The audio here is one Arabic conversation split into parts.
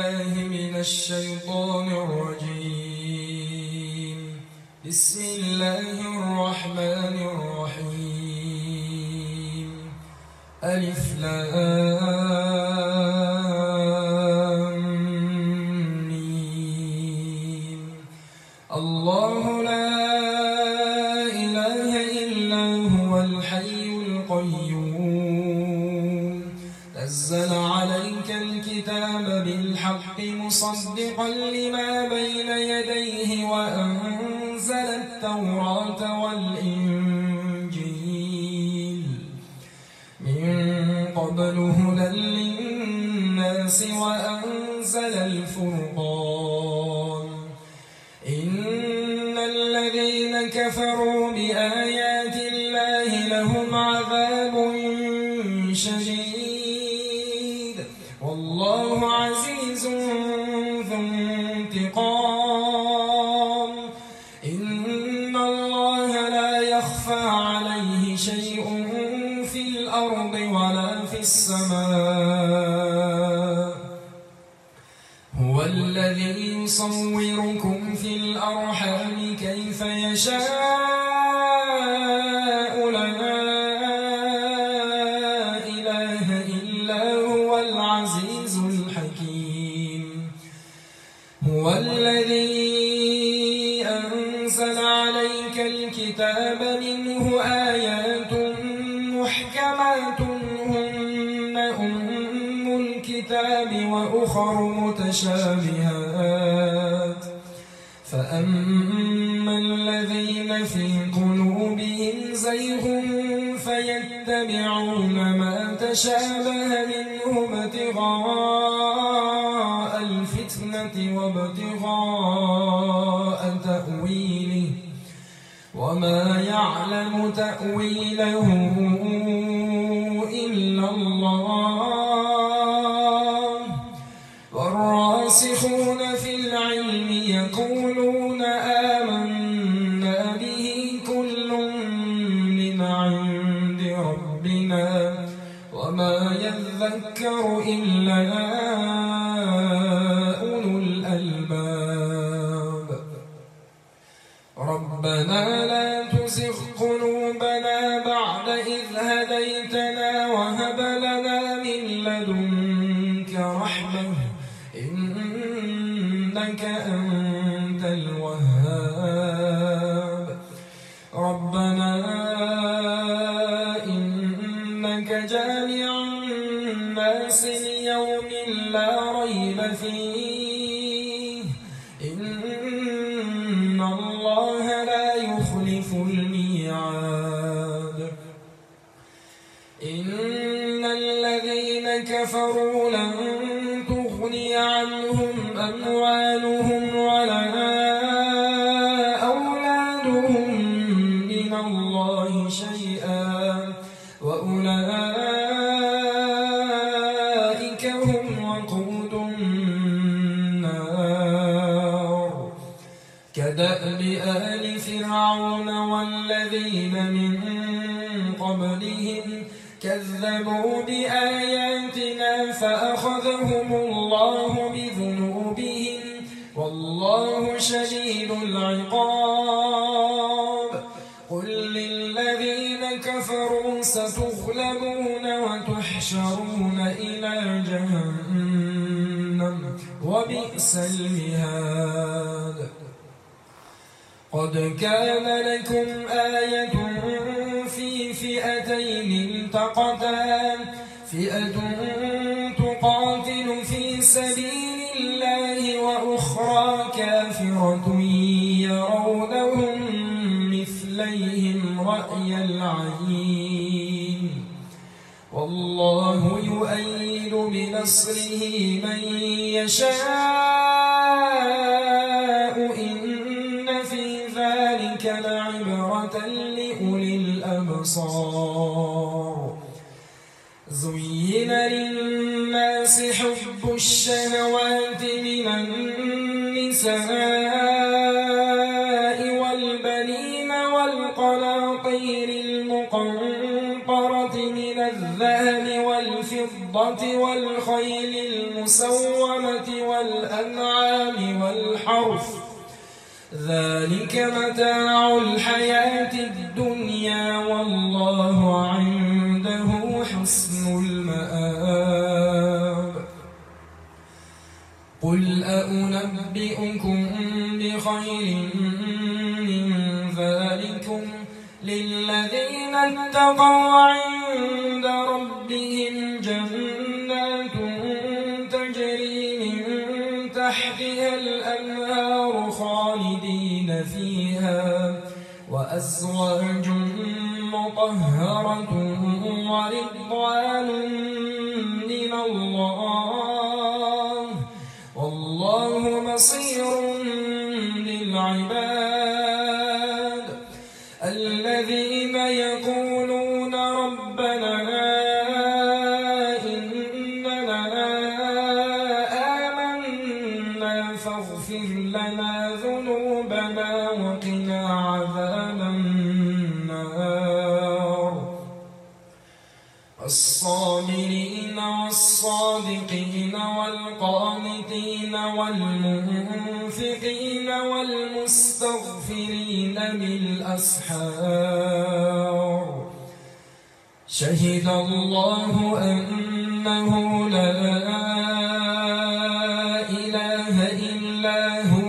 بالله من الشيطان الرجيم. بسم الله الرحمن الرحيم. ألف لام ميم. الله لا إله إلا هو الحي القيوم نزل عليك الكتاب بالحق مصدقا لما بين يديه وأنزل التوراة والإنجيل من قبل هدى للناس وأنزل الفرقان. إن الذين كفروا بآيات الله لهم عذاب شديد والله عزيز ذو انتقام. إن الله لا يخفى عليه شيء في الأرض ولا في السماء. هو الذي يصوركم في الأرحام كيف يشاء لا إله إلا هو العزيز الحكيم. هو الذي أنزل عليك الكتاب منه آيات محكمات هن أم الكتاب وأخر متشابهات فأما الذين في قلوبهم زيغ فيتبعون ما تشابه منه ابتغاء الفتنة وابتغاء تأويله وما يعلم تأويله إلا الله. والراسخون في العلم يقولون آمنا به كل من عند ربنا وما يذكر إلا أولو الألباب. ربنا لا تزغ قلوبنا بعد إذ هديتنا وهب لنا من لدنك رحمة إنك أنت الوهاب. ربنا إنك جامع الناس ليوم لا ريب فيه إن الله لا يخلف الميعاد. إن الذين كفروا لن تغني عنهم أموالهم ولا أولادهم من الله شيئا وأولئك هم وقود النار. كدأب آل فرعون والذين من قبلهم كذبوا بآياتنا فأخذهم الله بذنوبهم والله شديد العقاب. قل للذين كفروا ستغلبون وتحشرون إلى جهنم وبئس المهاد. قد كان لكم آية في فئتين التقتا فئة تقاتل في سبيل الله وأخرى كافرة يرونهم مثليهم رأي العين والله يؤيد بنصره من يشاء إن في ذلك لعبرة لأولي الأبصار. زين للناس حب الشهوات من النساء والبنين والقناطير المقنطرة من الذهب والفضة البقرة والخيل المسومة والأنعام والحرث ذلك متاع الحياة الدنيا والله عنده حسن المآب قل أنبئكم بخير من ذلكم للذين اتقوا عند ربهم جنات تجري من تحتها الأنهار خالدين فيها وأزواج مطهرة ورضوان من الله والله بصير بالعباد الذين يقولون ربنا إننا آمنا فاغفر لنا ذنوبنا وقنا عذاب النار الصابرين والصادقين والقانتين والمنفقين والمستغفرين بالأسحار شهد الله أنه لا إله إلا هو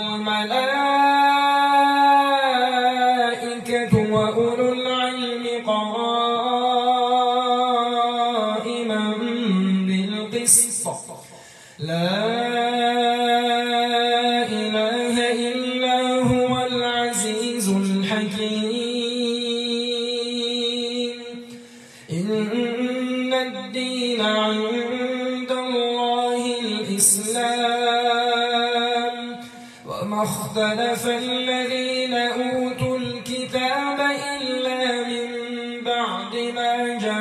والملائكة وأولو العلم قائما بالقسط لا إله إلا هو العزيز الحكيم إن الدين عند الله الإسلام وما اختلف الذين أوتوا الكتاب إلا من بعد ما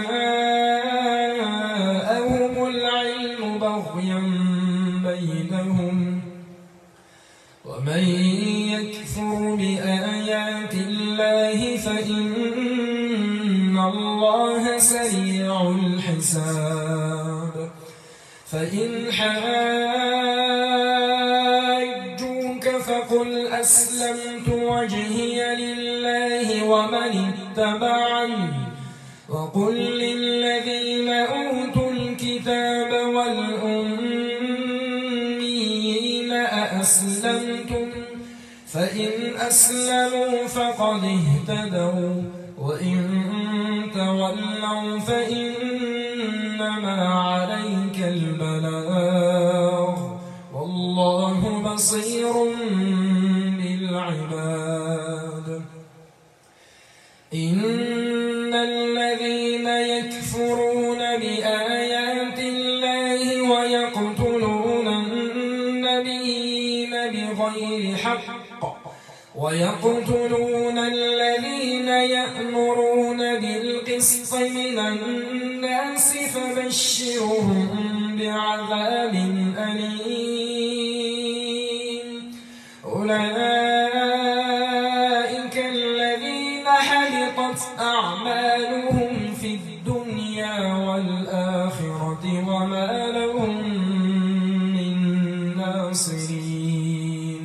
جاءهم العلم بغيا بينهم ومن يكفر بآيات الله فإن الله سريع الحساب فإن حاجوك فقل أسلمت وجهي لله ومن اتبعني وقل للذين أوتوا الكتاب والأميين أأسلمتم فإن أسلموا فقد اهتدوا وإن تولوا فإنما عليك البلاغ والله بصير بالعباد إن الذين يكفرون بآيات الله ويقتلون النبيين بغير حق ويقتلون الذين يأمرون بالقسط من الناس فبشرهم بعذاب أليم أولئك الذين حبطت أعمالهم في الدنيا والآخرة وما لهم من ناصرين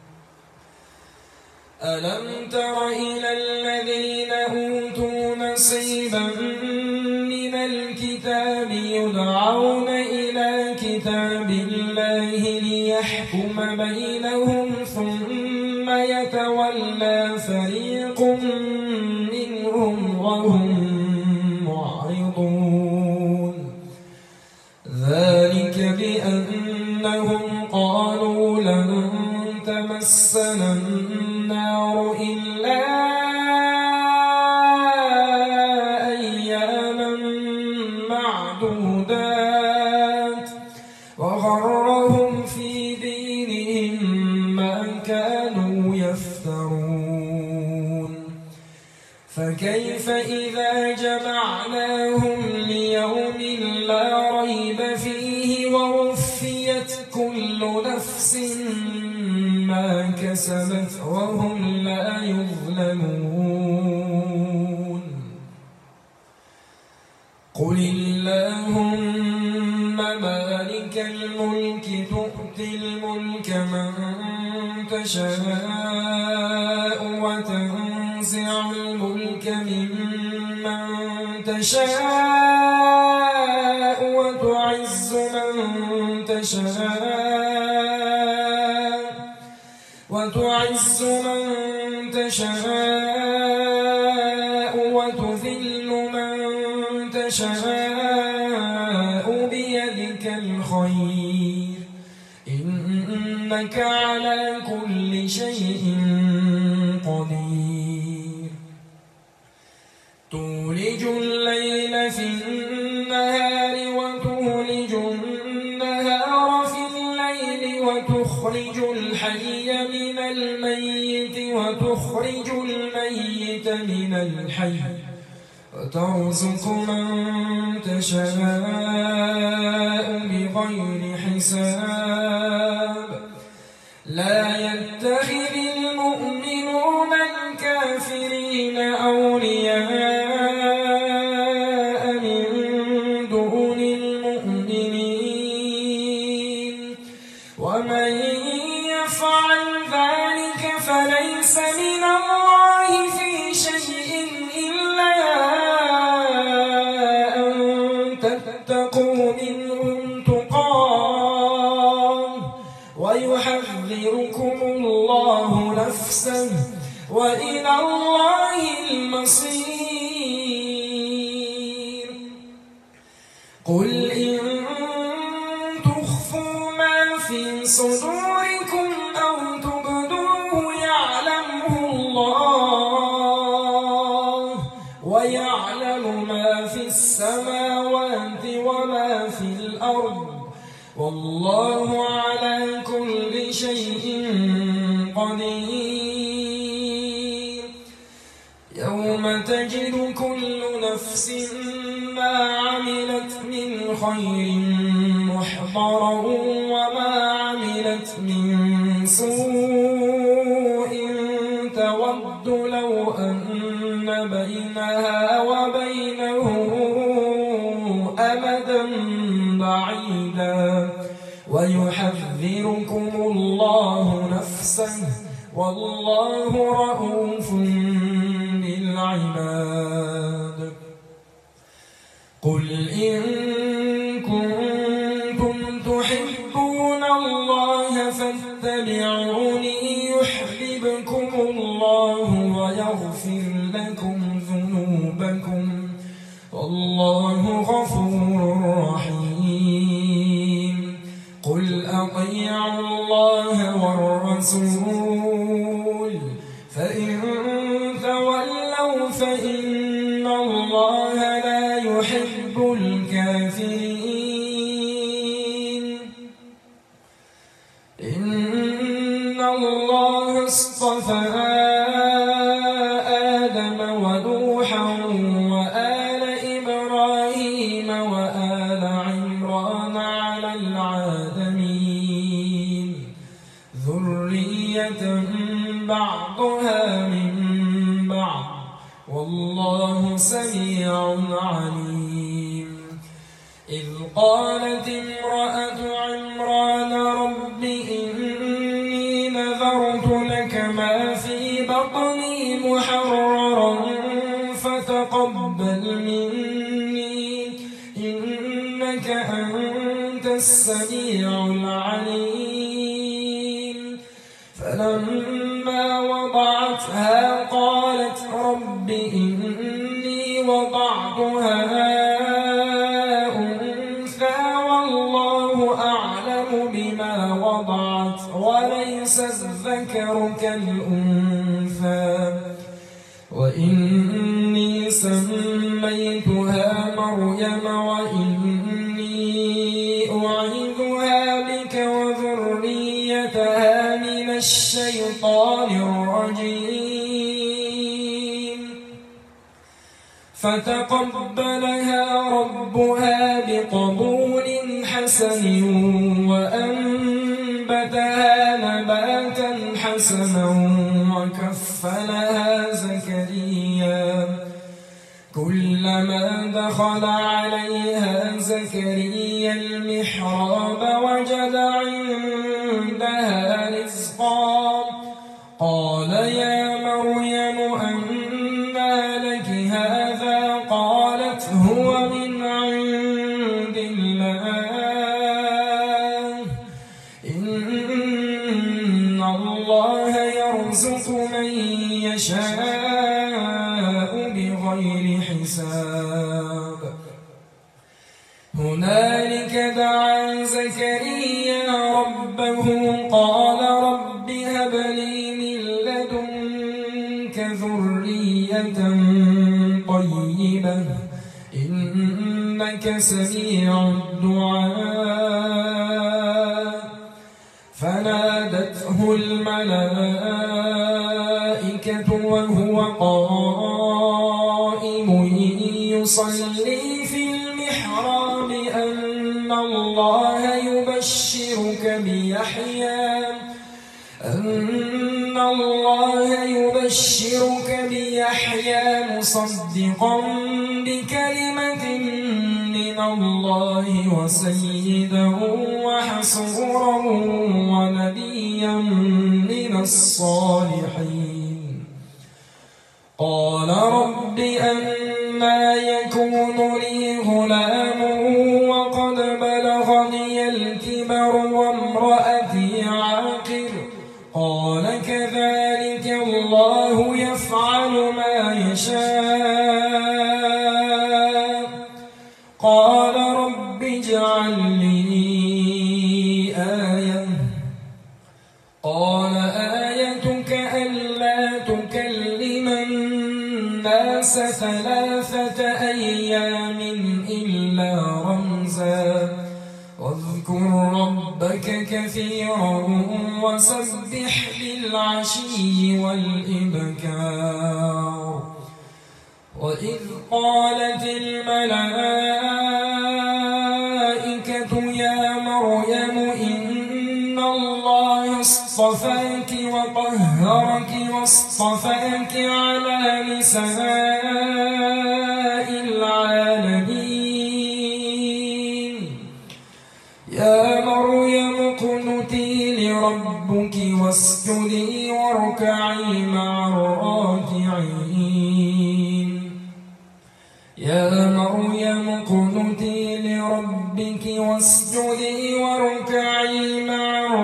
ألم تر إلى الذين أوتوا نصيبا من الكتاب يدعون إلى كتاب الله ليحكم بينهم ثم يتولى فريق منهم وهم معرضون ذلك بأنهم قالوا لن تمسنا النار إلا أياما معدودات وغرهم في دينهم ما كانوا يفترون فكيف إذا جمعناهم ليوم لا ريب فيه ووفيت كل نفس ما كسبت وهم لا يظلمون قل اللهم الملك تؤتي الملك من تشاء وتنزع الملك ممن تشاء وتعز من تشاء وتذل من تشاء بيدك الخير إنك على كل شيء قدير تولج الليل في النهار وتولج النهار في الليل وتخرج الحي من الميت وتخرج الميت من الحي وترزق من تشاء بغير حساب لا يتخذ المؤمنون الكافرين أولياء من دون المؤمنين ومن يفعل ذلك فليس من الله في شيء إلا أن تتقوا منهم تقاه ويحذركم الله نفسه وإلى الله المصير قل إن تخفوا ما في صدوركم أو تبدوه يعلمه الله ويعلم ما في السماوات وما في الأرض والله على كل شيء قدير يوم تجد كل نفس ما عملت من خير محضرا وما عملت من سوء تود لو أن بينها وبينه أمدا بعيدا ويحذركم الله نفسه والله رءوف بالعباد قل إن كنتم تحبون الله فاتبعوني يحببكم الله ويغفر لكم ذنوبكم والله غفور رحيم قل أطيعوا الله والرسول فإن تولوا فإن الله لا يحب الكافرين إن الله اصطفى آدم ونوحا وآل إبراهيم وآل عمران على العالمين ذرية بعضها من بعض والله سميع عليم إذ قالت امرأة عمران رب إني نذرت لك ما في بطني محررا فتقبل مني إنك أنت السميع العليم فلما وضعتها قالت رب إني وضعتها أنثى والله أعلم بما وضعت وليس الذكر كالأنثى وإني سميتها مريم وإني أعيذها بك وذريتها من الشيطان الرجيم فتقبلها ربها بقبول حسن وأنبتها نباتا حسنا وكفلها زكريا كلما دخل عليها زكريا المحراب هو من عند الله إن الله يرزق من يشاء بغير حساب هنالك دعا زكريا ربه قال رب هب لي من لدنك ذرية طيبة إنك سميع الدعاء فنادته الملائكة وهو قائم يصلي في المحراب أن الله يبشرك بيحيى مصدقا بكلمة من الله وسيدا وحصورا ونبيا من الصالحين قال رب أنى يكون لي غلام وقد بلغني الكبر وامرأتي عاقر قال كذلك الله يفعل ما يشاء قال رب اجعل لي آية قال آيتك ألا تكلم الناس 3 أيام إلا رمزا واذكر ربك كثيرا وسبح بالعشي والإبكار وإذ قالت الملائكة يا مريم إن الله اصطفاك وطهرك واصطفاك على نساء العالمين يا مريم اقنتي لربك واسجدي واركعي مع الراكعين يا مريم اقنتي لربك واسجدي واركعي مع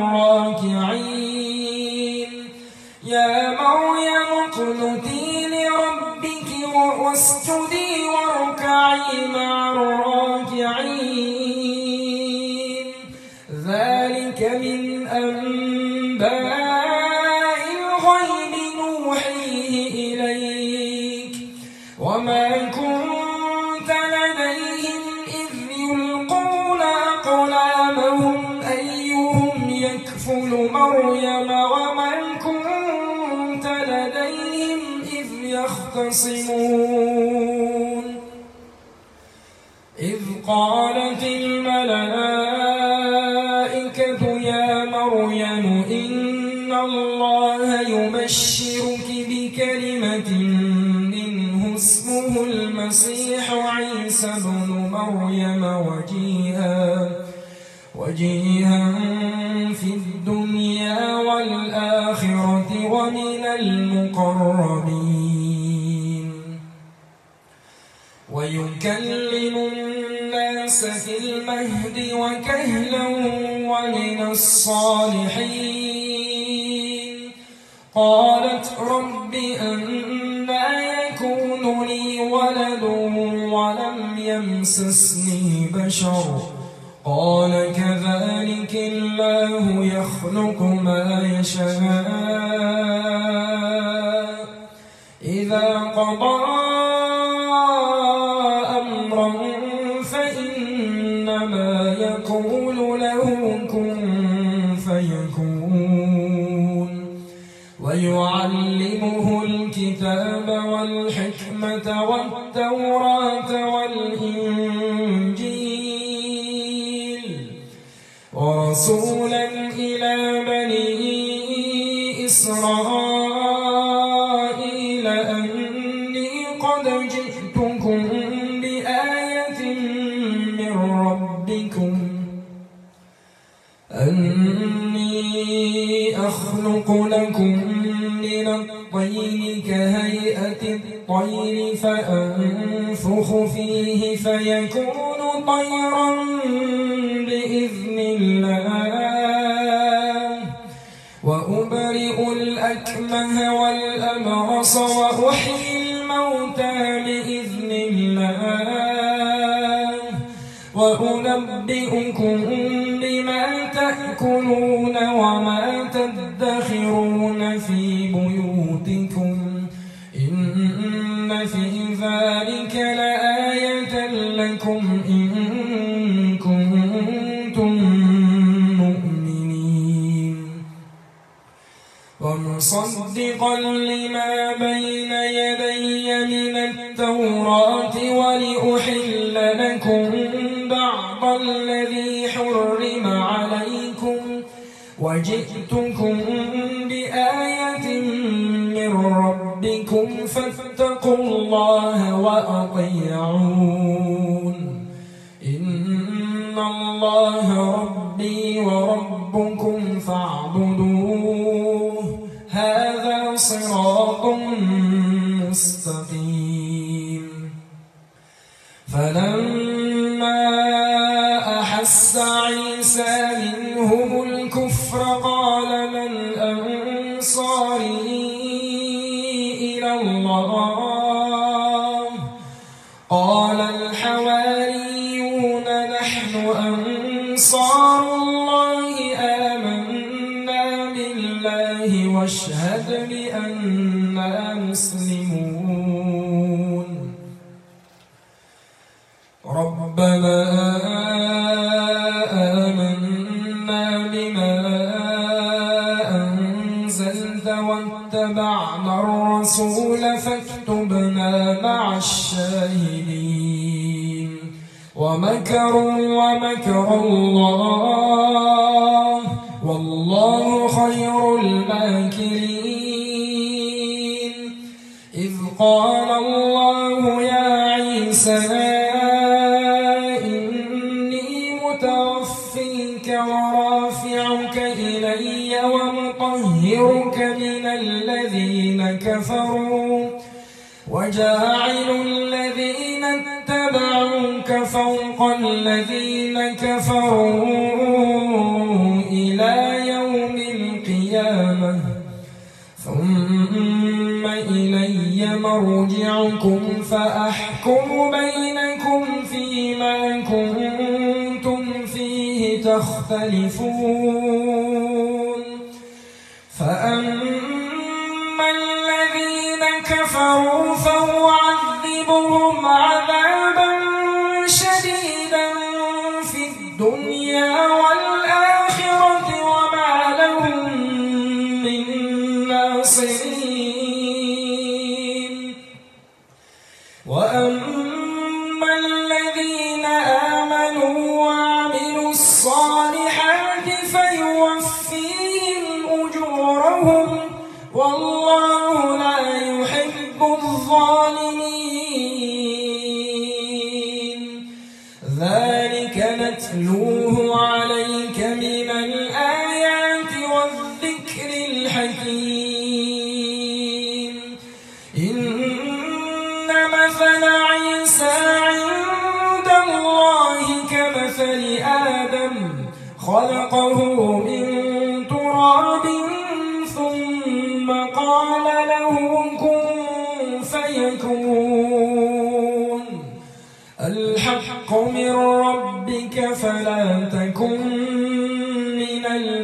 الراكعين يا مريم اقنتي لربك واسجدي واركعي مع الراكعين ذلك من أنباء الغيب نوحيه إليك وما كنت لديهم إذ يلقون أقلامهم أيهم يكفل مريم وما كنت لديهم إذ يختصمون إذ قالت الملائكة يا مريم إن الله يبشرك بكلمة منه اسمه المسيح عيسى ابن مريم وجيها في الدنيا والآخرة ومن المقربين ويكلم الناس في المهد وكهلا ومن الصالحين قالت رب أنى يكون لي ولد ولم يمسسني بشر قال كذلك الله يخلق ما يشاء إذا قضى أمرا فإنما يقول له كن فيكون ويعلمه الكتاب والحكمة والتوراة والإنجيل ورسولا إلى بني إسرائيل أني قد جئتكم بآية من ربكم أني أخلق لكم من الطين كهيئة الطير فأنفخ فيه فيكون طيرا بإذن الله وأبرئ الأكمه والأبرص وأحيي الموتى بإذن الله وأنبئكم بما تأكلون وما تدخرون في بيوتكم إن في ذلك لآية لكم إن كنتم مؤمنين ومصدقا لما بين يدي من التوراة ولأحل لكم بعض الذي حرم عليكم وجئتكم بآية من ربكم فاتقوا الله وأطيعون إن الله ربي وربكم فاعبدوه هذا صراط مستقيم فلما أحس عيسى منهم الكفر قال من أنصاري إلى الله قال الحواريون نحن أنصار الله آمنا بالله واشهد بأننا مسلمون ربنا آمنا بما أنزلت واتبعنا الرسول فاكتبنا مع الشاهدين ومكروا ومكر الله والله خير الماكرين إذ قال الله يا عيسى ورافعك إلي ومطهرك من الذين كفروا وجاعل الذين اتبعوك فوق الذين كفروا إلى يوم القيامة ثم إلي مرجعكم فأحكم بينكم فيما كنتم فيه تختلفون فأما الذين كفروا فأعذبهم عذابا شديدا في الدنيا والآخرة وما لهم من ناصرين وأما الذين آمنوا وعملوا الصالحات فيوفيهم أجورهم والله لا يحب الظالمين ذلك نتلوه عليك من الآيات والذكر الحكيم إن مثل عيسى عند الله كمثل آدم خلقه من تراب ثم قال له كن فيكون الحق من ربك فلا تكن من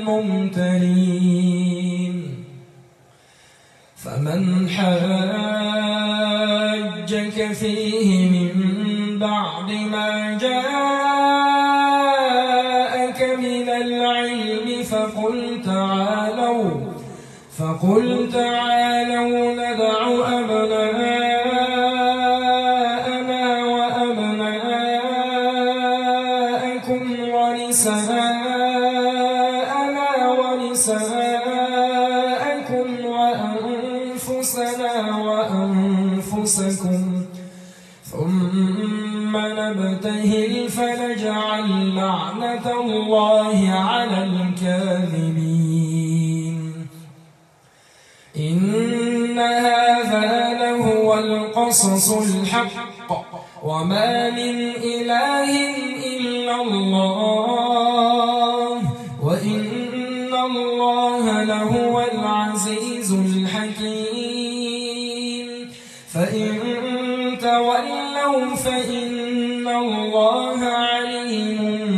الممترين فمن حاجك فيه من بعد ما جاءك من العلم فقل تعالوا ندع أبناءنا وأبناءكم ونساءنا ونساءكم وأنفسنا وأنفسكم ثم نبتهل فنجعل لعنة الله على الكاذبين إن هذا لهو القرآن القصص الحق وما من إله إلا الله وإن الله لهو العزيز الحكيم فإن تولوا فإن الله عليم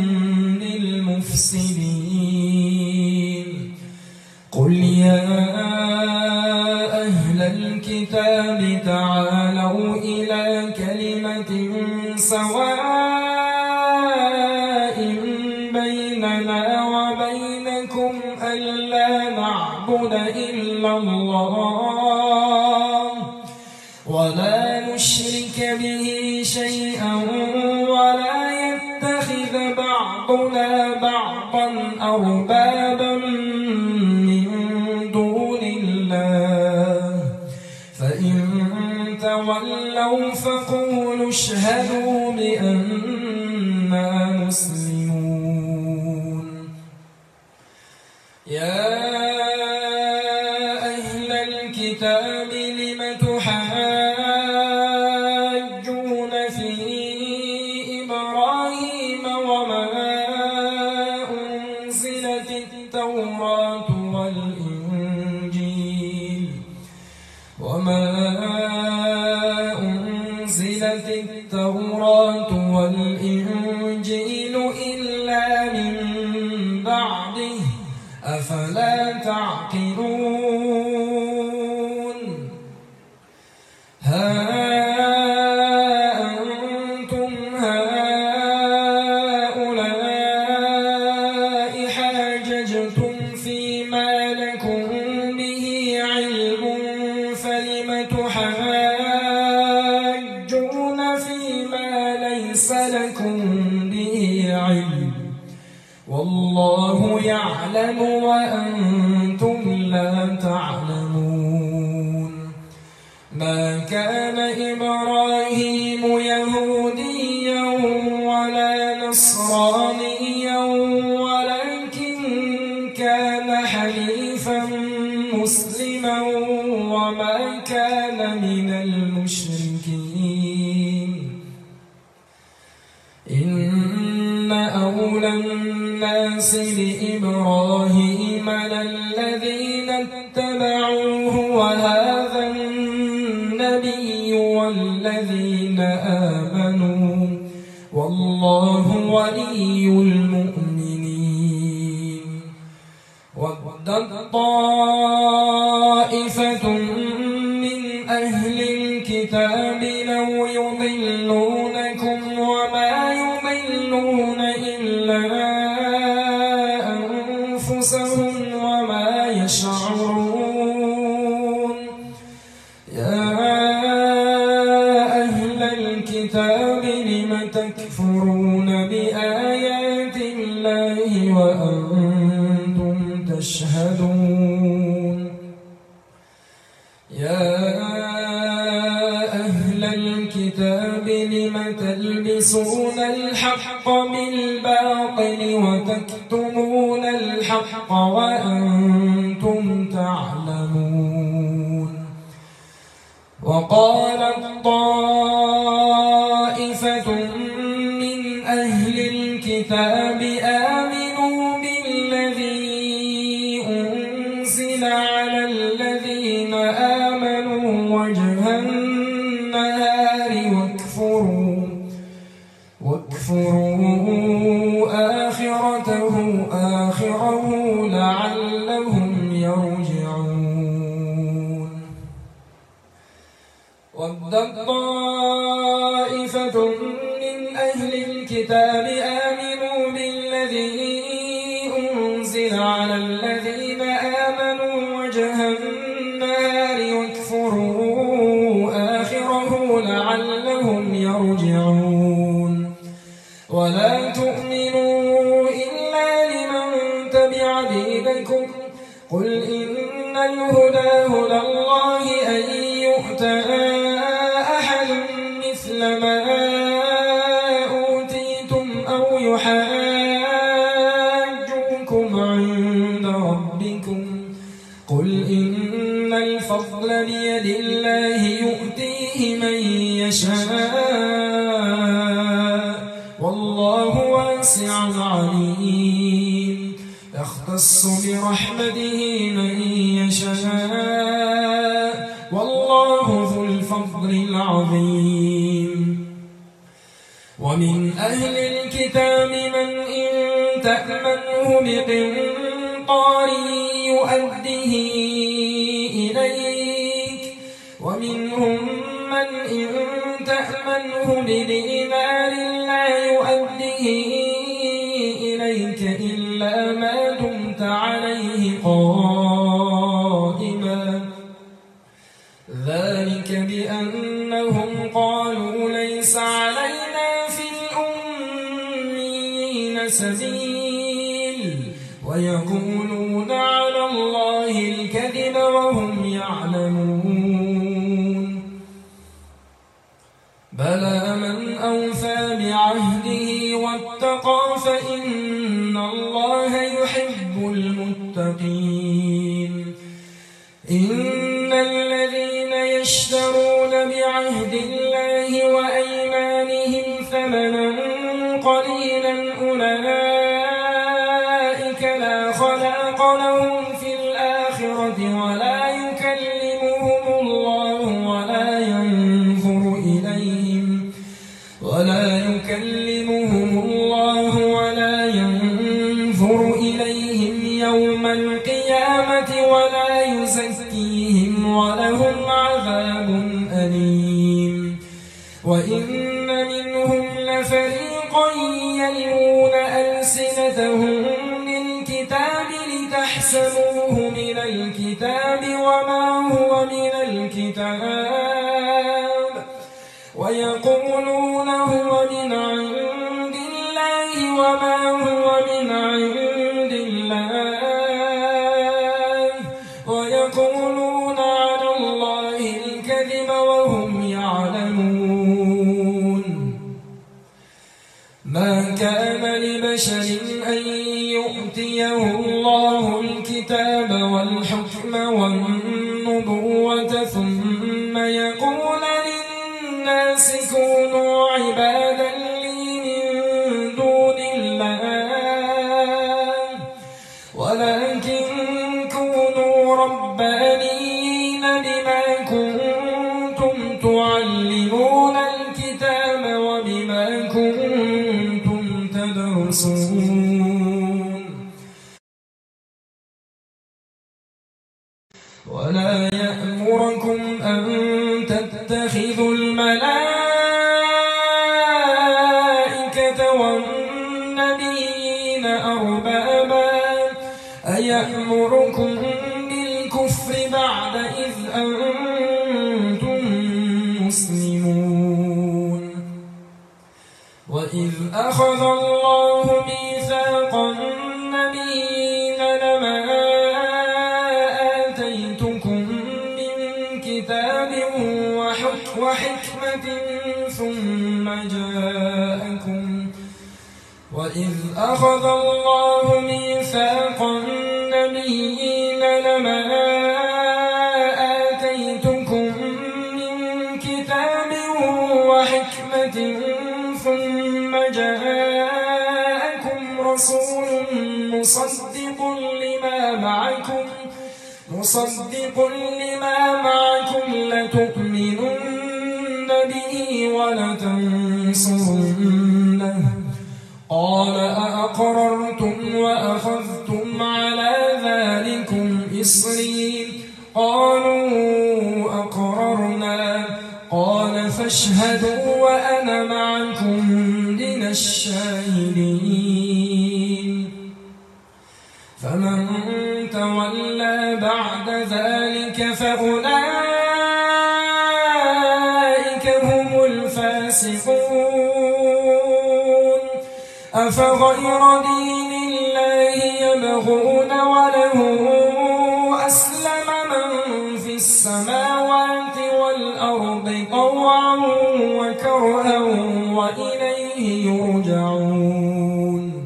بالمفسدين قل يا أهل الكتاب تعالوا إلى كلمة سواء بيننا وبينكم ألا نعبد إلا الله ولا نشرك به شيئا ولا يتخذ بعضنا بعضا أربابا من دون الله فإن تولوا فقولوا اشهدوا بأننا مسلمون يا أهل الكتاب لم تحاجون في إبراهيم وما أنزلت التوراة والإنجيل إلا من بعده أفلا تعقلون ها أنتم هؤلاء حاججتم فيما لكم به علم فلم تحاجون فيما ليس لكم به علم والله يعلم وأنتم لا تعلمون ما كان إبراهيم يهوديا ولا نصرانيا ولكن كان حنيفا مسلما وما كان من المشركين إن أولى الناس بإبراهيم للذين اتبعوه وهذا النبي والذين آمنوا والله ولي المؤمنين ودت طائفة من أهل الكتاب لو يضلونكم وما يضلون إلا أنفسهم وما يشعرون يا أهل الكتاب لم تكفرون بآيات الله وأنتم تشهدون يا أهل الكتاب لم تلبسون الحق بالباطل وتكتمون الحق وأنتم تعلمون وقالت طائفة من أهل الكتاب آمنوا بالذي أنزل على الذين آمنوا وجه النهار واكفروا آخره لعلهم يرجعون ودت طائفة من أهل الكتاب آمنوا بالذي أنزل على الذين آمنوا وجه النهار واكفروا آخره لعلهم يرجعون ولا تؤمنوا إلا لمن تبع دينكم قل إن الهدى هدى الله أن يؤتى أحد مثل ما أوتيتم أو يحاجوكم عند ربكم قل إن الفضل بيد الله يؤتيه من والله واسع عليم يختص برحمته من يشاء والله ذو الفضل العظيم ومن أهل الكتاب من إن تأمنه بقنطار يؤده إليك ومنهم من إن تأمنه بدينار لا يؤده إليك إلا ما دمت عليه قائما ذلك بأنهم قالوا ليس علينا في الأميين سبيل ويقولون على الله الكذب وهم يعلمون بلى من أوفى بعهده واتقى فإن الله يحب المتقين إن الذين يشترون بعهد الله وأيمانهم ثمنا قليلا أولئك لا خلاق لهم في الآخرة ولا يكلمهم الله ولا ينظر إليهم يوم القيامة ولا يزكيهم ولهم عذاب أليم وإن منهم لفريقا يلوون ألسنتهم بالكتاب لتحسبوه من الكتاب وما هو من الكتاب ويقولون هو من عند الله وما هو من عند الله ويقولون على الله الكذب وهم يعلمون ما كان لبشر أن يؤتيه الله الكتاب والحكم والنبوة ثم يقول للناس كونوا عبادا لي من دون الله ولكن كونوا ربانيين بما كنتم تعلمون الكتاب وبما كنتم تدرسون ولا يأمركم أن تتخذوا الملائكة والنبيين أربابا أيأمركم بالكفر بعد إذ أنتم مسلمون وإذ أخذ الله ميثاق النبيين لما آتيتكم من كتاب وحكمة ثم جاءكم وإذ أخذ الله ميثاق النبيين لما آتيتكم من كتاب وحكمة ثم جاءكم رسول مصدق لما معكم لتؤمنن به ولتنصرنه قال أأقررتم وأخذتم على ذلكم إصري قالوا أقررنا قال فاشهدوا وأنا معكم من الشاهدين فمن تولى بعد ذلك فأولئك هم الفاسقون أفغير دين الله يبغون وله أسلم من في السماوات والأرض طوعا وكرها وإليه يرجعون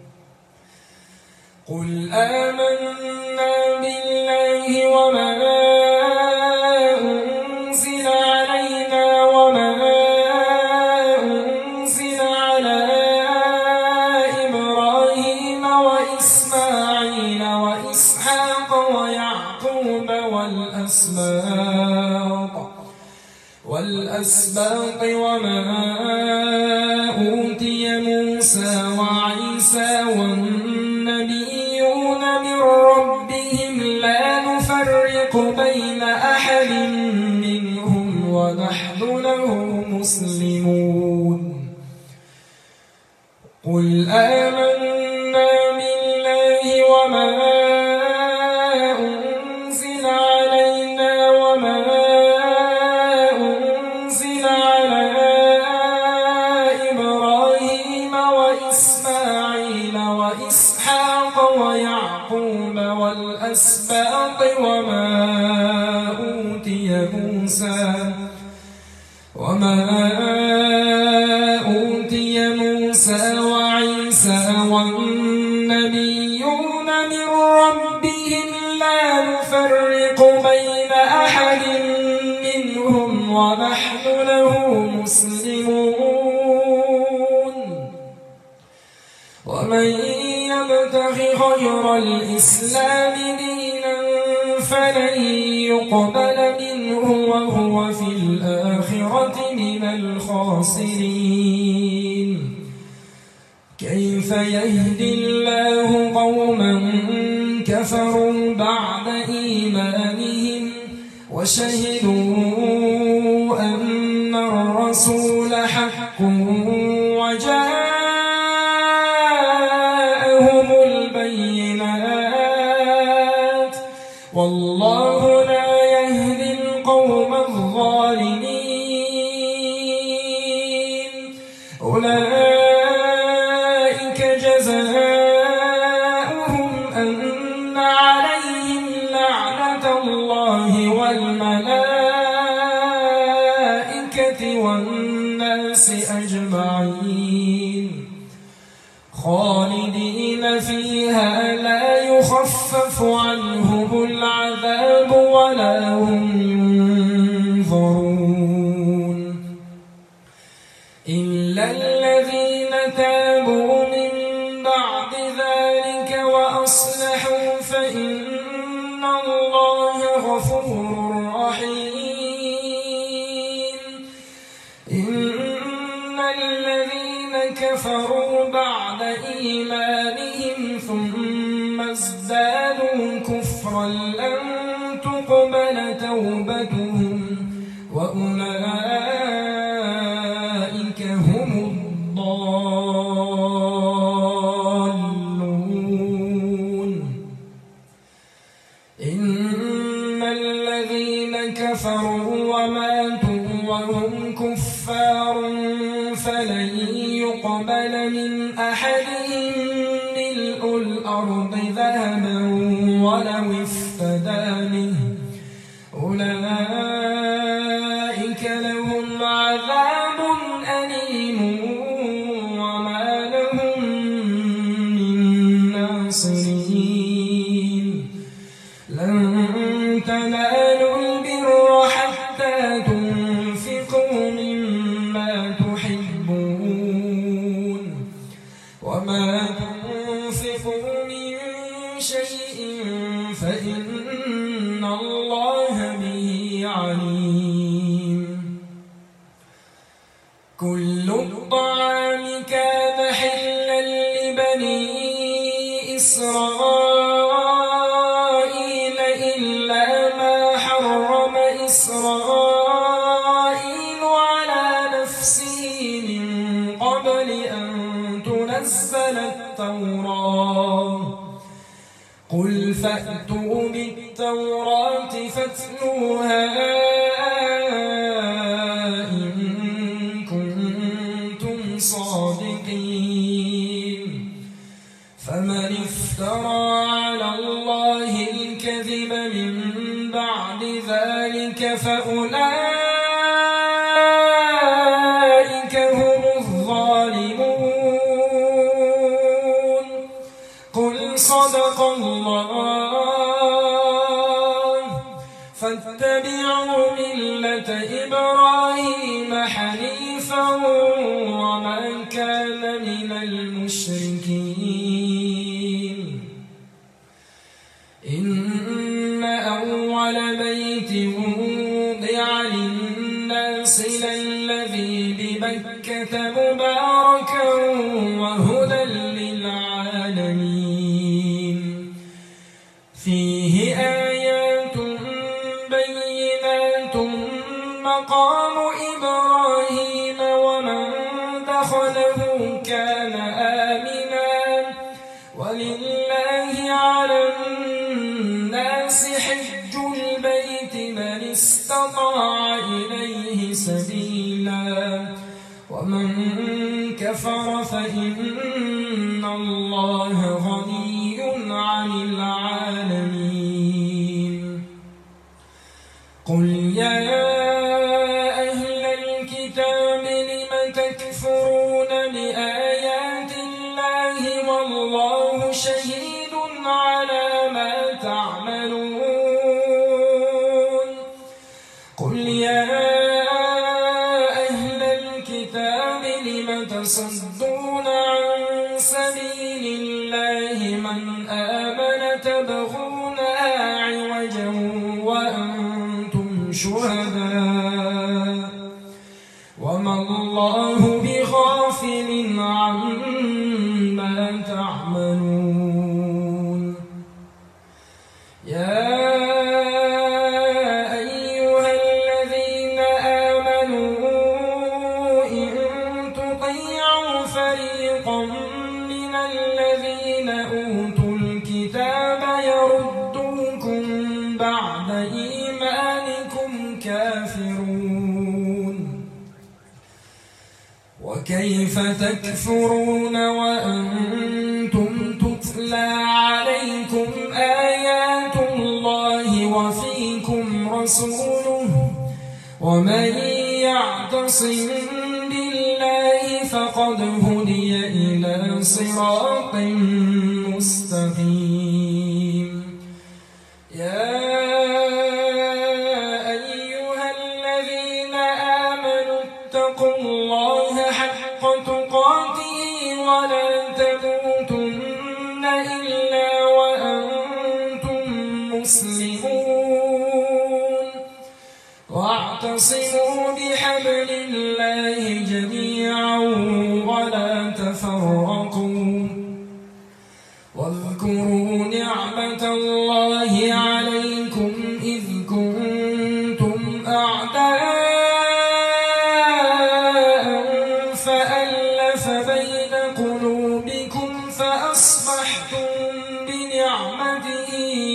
قل آمنا بالله وما أنزل علينا وما والأسباط وما أوتي موسى وعيسى والنبيون من ربهم لا نفرق بين أحد منهم ونحن له مسلمون قل آمنا بالله وما أنزل علينا وما أنزل على إبراهيم وإسماعيل وإسحاق ويعقوب والأسباط وما أوتي موسى وعيسى والنبيون من ربهم لا نفرق بين أحد منهم ونحن له مسلمون ومن يبتغ غير الإسلام دينا فلن يقبل منه وهو في الآخرة من الخاسرين كيف يهدي الله قوما كفروا بعد إيمانهم وشهدوا أن الرسول حق وجاءهم البينات والله لا يهدي القوم الظالمين أولئك جزاؤهم أن عليهم لعنة الله والملائكة والناس أجمعين خالدين فيها لا يخفف عنهم العذاب ولا هم ينظرون إلا الذين تابوا من بعد ذلك وأصلحوا فإن الله غفور رحيم إن الذين كفروا بعد إيمانهم ثم ازدادوا كفرا لن تقبل توبتهم وأولئك هم الضالون إن الذين كفروا وماتوا وهم كفار فلن يقبل من أحدهم ملء الأرض ذهبا ولو افتدى به أولئك لهم عذاب أليم وما لهم من ناصرين لن تنالوا البر حتى تنفقوا مما تحبون وما تنفقوا من شيء فإن الله به عليم كل الطعام كان حلا لبني إسرائيل إلا ما حرم إسرائيل على نفسه من قبل أن تنزل التوراة قل فأتوا بالتوراة فاتلوها إن كنتم صادقين فمن افترى على الله الكذب من بعد ذلك فأولئك هم الظالمون قل صدق الله فاتبعوا ملة إبراهيم حنيفا وما كان من المشركين إن أول بيت وضع للناس ببكة مباركا وهدى للعالمين فيه آيات بينات مقام إبراهيم ومن دخله كان آمنا ولله على الناس حج البيت من استطاع إليه سبيلا ومن كفر فإن الله غني عن العالمين قل يا أهل الكتاب لم تكفرون بآيات الله والله شهيد على ما تعملون قل يا أهل الكتاب لم تصدون عن سبيل الله من آمن تبغونها عوجا وأنتم شهداء وما الله بغافل عما تعملون يا أيها الذين آمنوا إن تطيعوا فريقا من الذين أوتوا الكتاب يردوكم بعد إيمانكم كافرون وكيف تكفرون وأنتم تتلى عليكم آيات الله وفيكم رسوله ومن يعتصم بالله فقد هدي إلى صراط مستقيم يا أيها الذين آمنوا اتقوا الله حق تقاته ولا تموتن إلا وأنتم مسلمون واعتصموا بحبل الله جميعا ولا تفرقوا واذكروا نعمة الله عليكم إذ كنتم أعداء فألف بين قلوبكم فأصبحتم بنعمته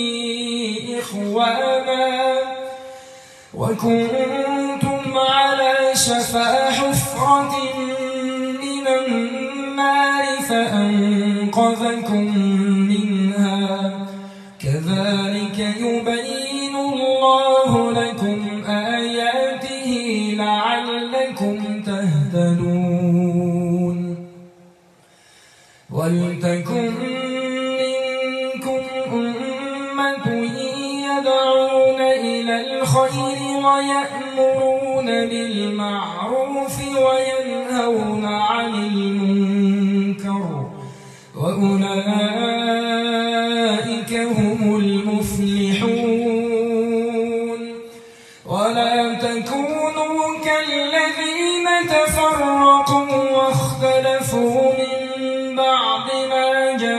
إخوانا وكنتم على شفا حفرة من النار فأنقذكم منها كذلك يبين الله لكم آياته لعلكم تهتدون ولتكن منكم أمة يدعون إلى الخير ويأمرون بالمعروف وينهون عن المنكر وأولئك هم المفلحون ولا تكونوا كالذين تفرقوا واختلفوا من بعد ما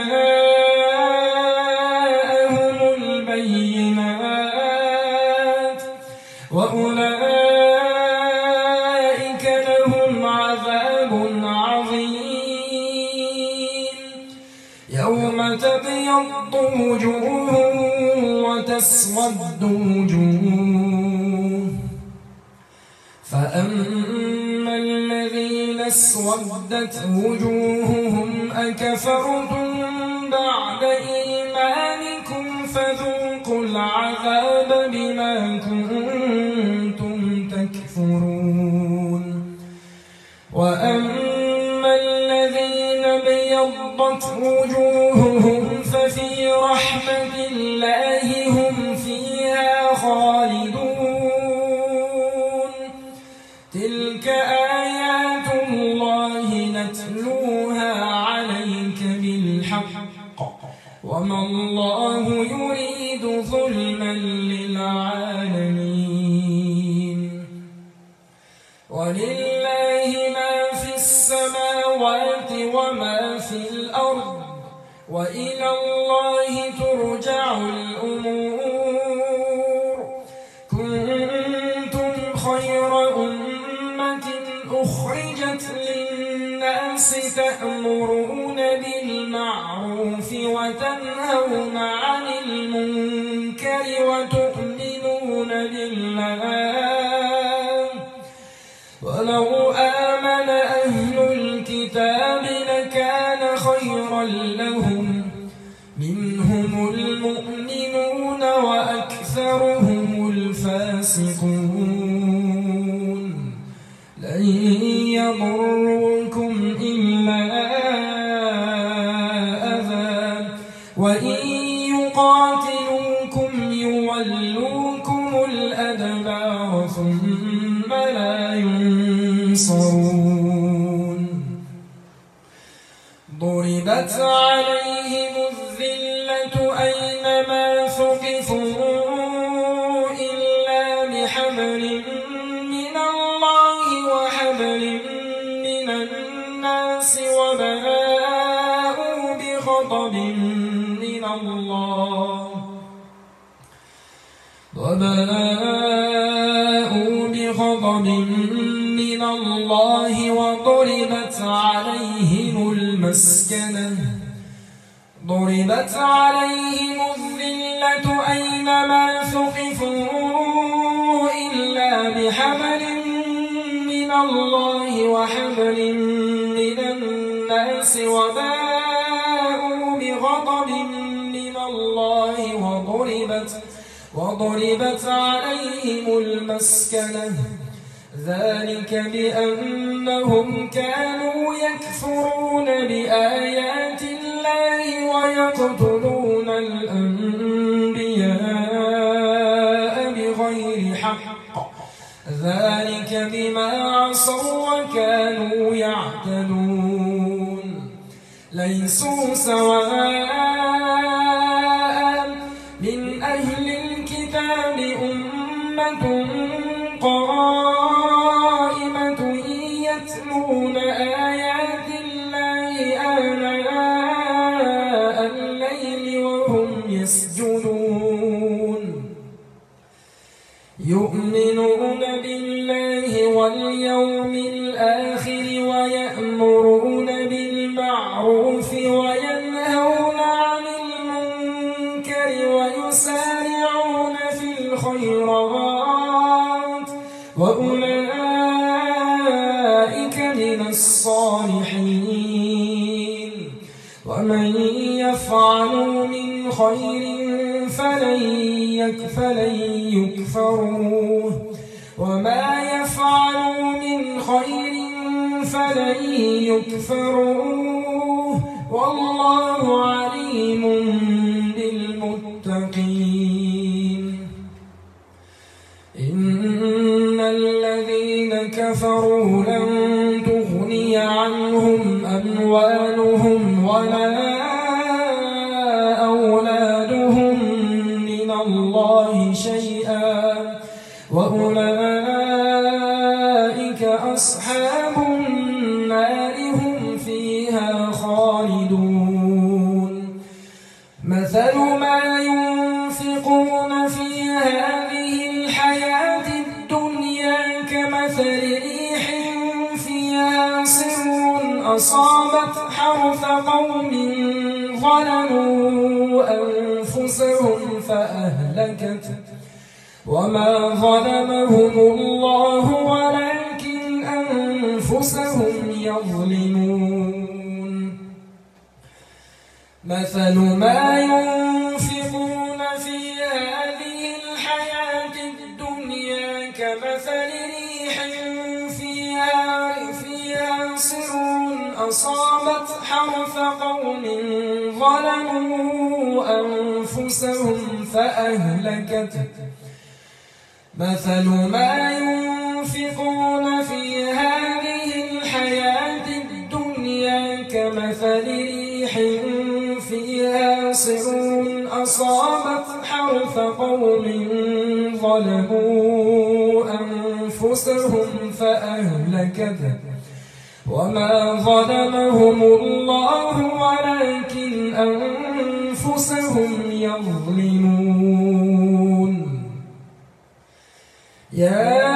جاءهم البينات وأولئك لهم عذاب عظيم يوم تبيض وجوه وتسود وجوه فأما الذين اسودت وجوههم أكفرتم بعد إيمانكم فذوقوا العذاب بما كنتم تكفرون وأما الذين ابيضت وجوههم ففي رحمة الله هم فيها خالدون تلك آيات الله نتلوها عليك بالحق وما الله يريد ظلما للعالمين ولله ما السماوات وما في الأرض وإلى الله ترجع الأمور. كنتم خير أمة أخرجت للناس تأمرون بالمعروف وتنهون عن المنكر وتؤمنون بالله. ولو آمن أهل الكتاب لكان خيرا لهم منهم المؤمنون وأكثرهم الفاسقون. لن يضركم إلا أذى وإن يقاتلوكم يولوكم الأدبار ثم لا ينصرون. ضربت عليهم الذلة أينما ثقفوا إلا بحبل من الله وحبل من الناس وباءوا بغضب من الله وضربت عليهم الذلة أينما ثقفوا إلا بحبل من الله وحبل من الناس وباءوا بغضب من الله وضربت عليهم المسكنة ذلك بأنهم كانوا يكفرون بآيات الله ويقتلون الأنبياء بغير حق ذلك بما عصوا وكانوا يعتدون. ليسوا سواء من أهل الكتاب أمة قائمة يتلون آيات الله آناء الليل وهم يسجدون يؤمنون بالله واليوم الآخر ويأمرون بالمعروف وينهون عن المنكر ويسارعون في الخيرات وأولئك من الصالحين. ومن يفعل من خير فلن يكفروه وما يفعلوا من خير فلن يكفروه والله عليم بالمتقين. إن الذين كفروا لن تغني عنهم أموالهم ولا أولادهم من الله شيئا وأولئك أصحاب النار هم فيها خالدون. مثل ما ينفقون في هذه الحياة الدنيا كمثل ريح فيها سر أصابت حرث قوم ظلموا أنفسهم فأهلكته وما ظلمهم الله ولكن أنفسهم يظلمون. مثل ما ينفقون في هذه الحياة الدنيا كمثل ريح فيها سر أصابت حرث قوم ظلموا أنفسهم فأهلكته. مثل ما ينفقون في هذه الحياة الدنيا كمثل ريح فيها سر أصابت حرث قوم ظلموا أنفسهم فأهلكته وما ظلمهم الله ولكن أنفسهم يظلمون يا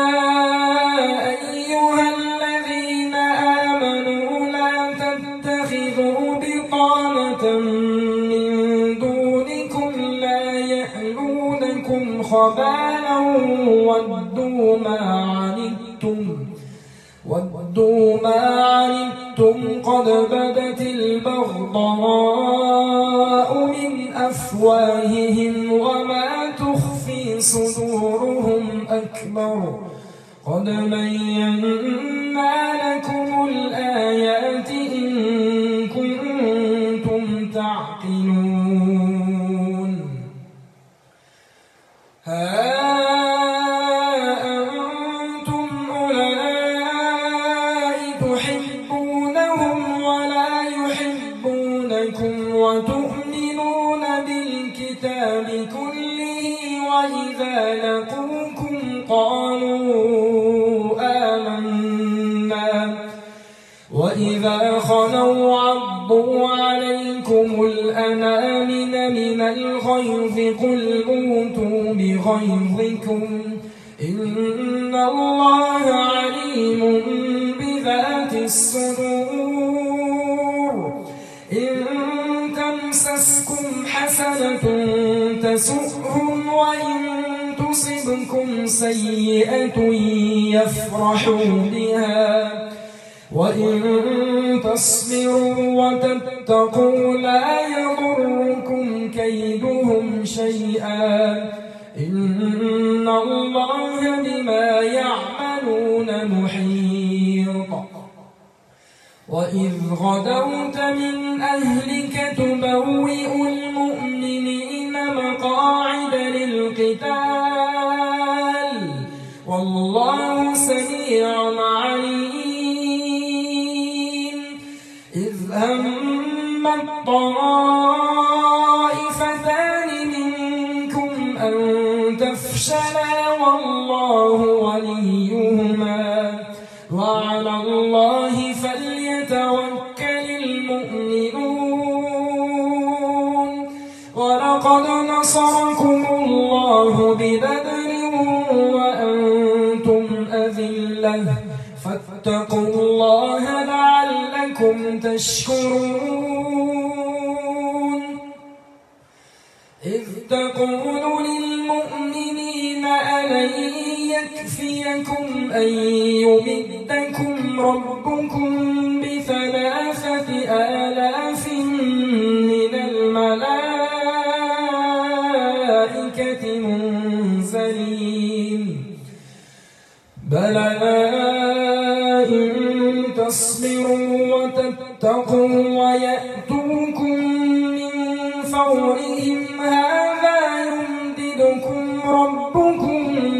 أيها الذين آمنوا لا تتخذوا بطانة من دونكم لا يألونكم خبالا ودوا ما عنتم قد بدت البغضاء من أفواههم وما تخفي صدورهم أكبر قد بينا لكم الآيات إن كنتم تعقلون وتؤمنون بالكتاب كله وإذا لقوكم قالوا آمنا وإذا خلوا عضوا عليكم الأنامل من الغيظ قل موتوا بغيظكم إن الله عليم بذات الصدور تمسسكم حسنة تسؤهم وإن تصبكم سيئة يفرحوا بها وإن تصبروا وتتقوا لا يضركم كيدهم شيئا إن الله بما يعملون محيط وإذ غدوت من أهلك تبوئ المؤمنين مقاعد للقتال والله سميع عليم إذ هم الطائفتان منكم أن تفشلا والله وليهما وعلى الله فليتوكل المؤمنون ولقد نصركم الله ببدر وأنتم أذلة فاتقوا الله لعلكم تشكرون إذ تقول للمؤمنين ألن يكفيكم أن يمدكم ربكم ب3,000 من الملائكة منزلين بلى إن تصبروا وتتقوا ويأتوكم من فورهم هذا يمددكم ربكم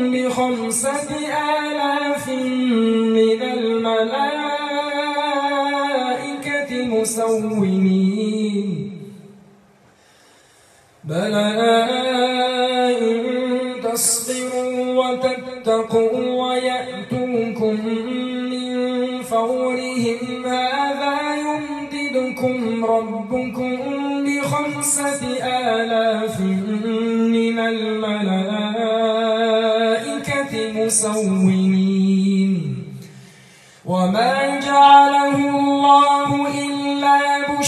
ب5,000 من الملائكة مسومين بلى إن تصبروا وتتقوا ويأتوكم من فورهم هذا يمددكم ربكم ب5,000 من الملائكة مسومين وما جعله الله إلا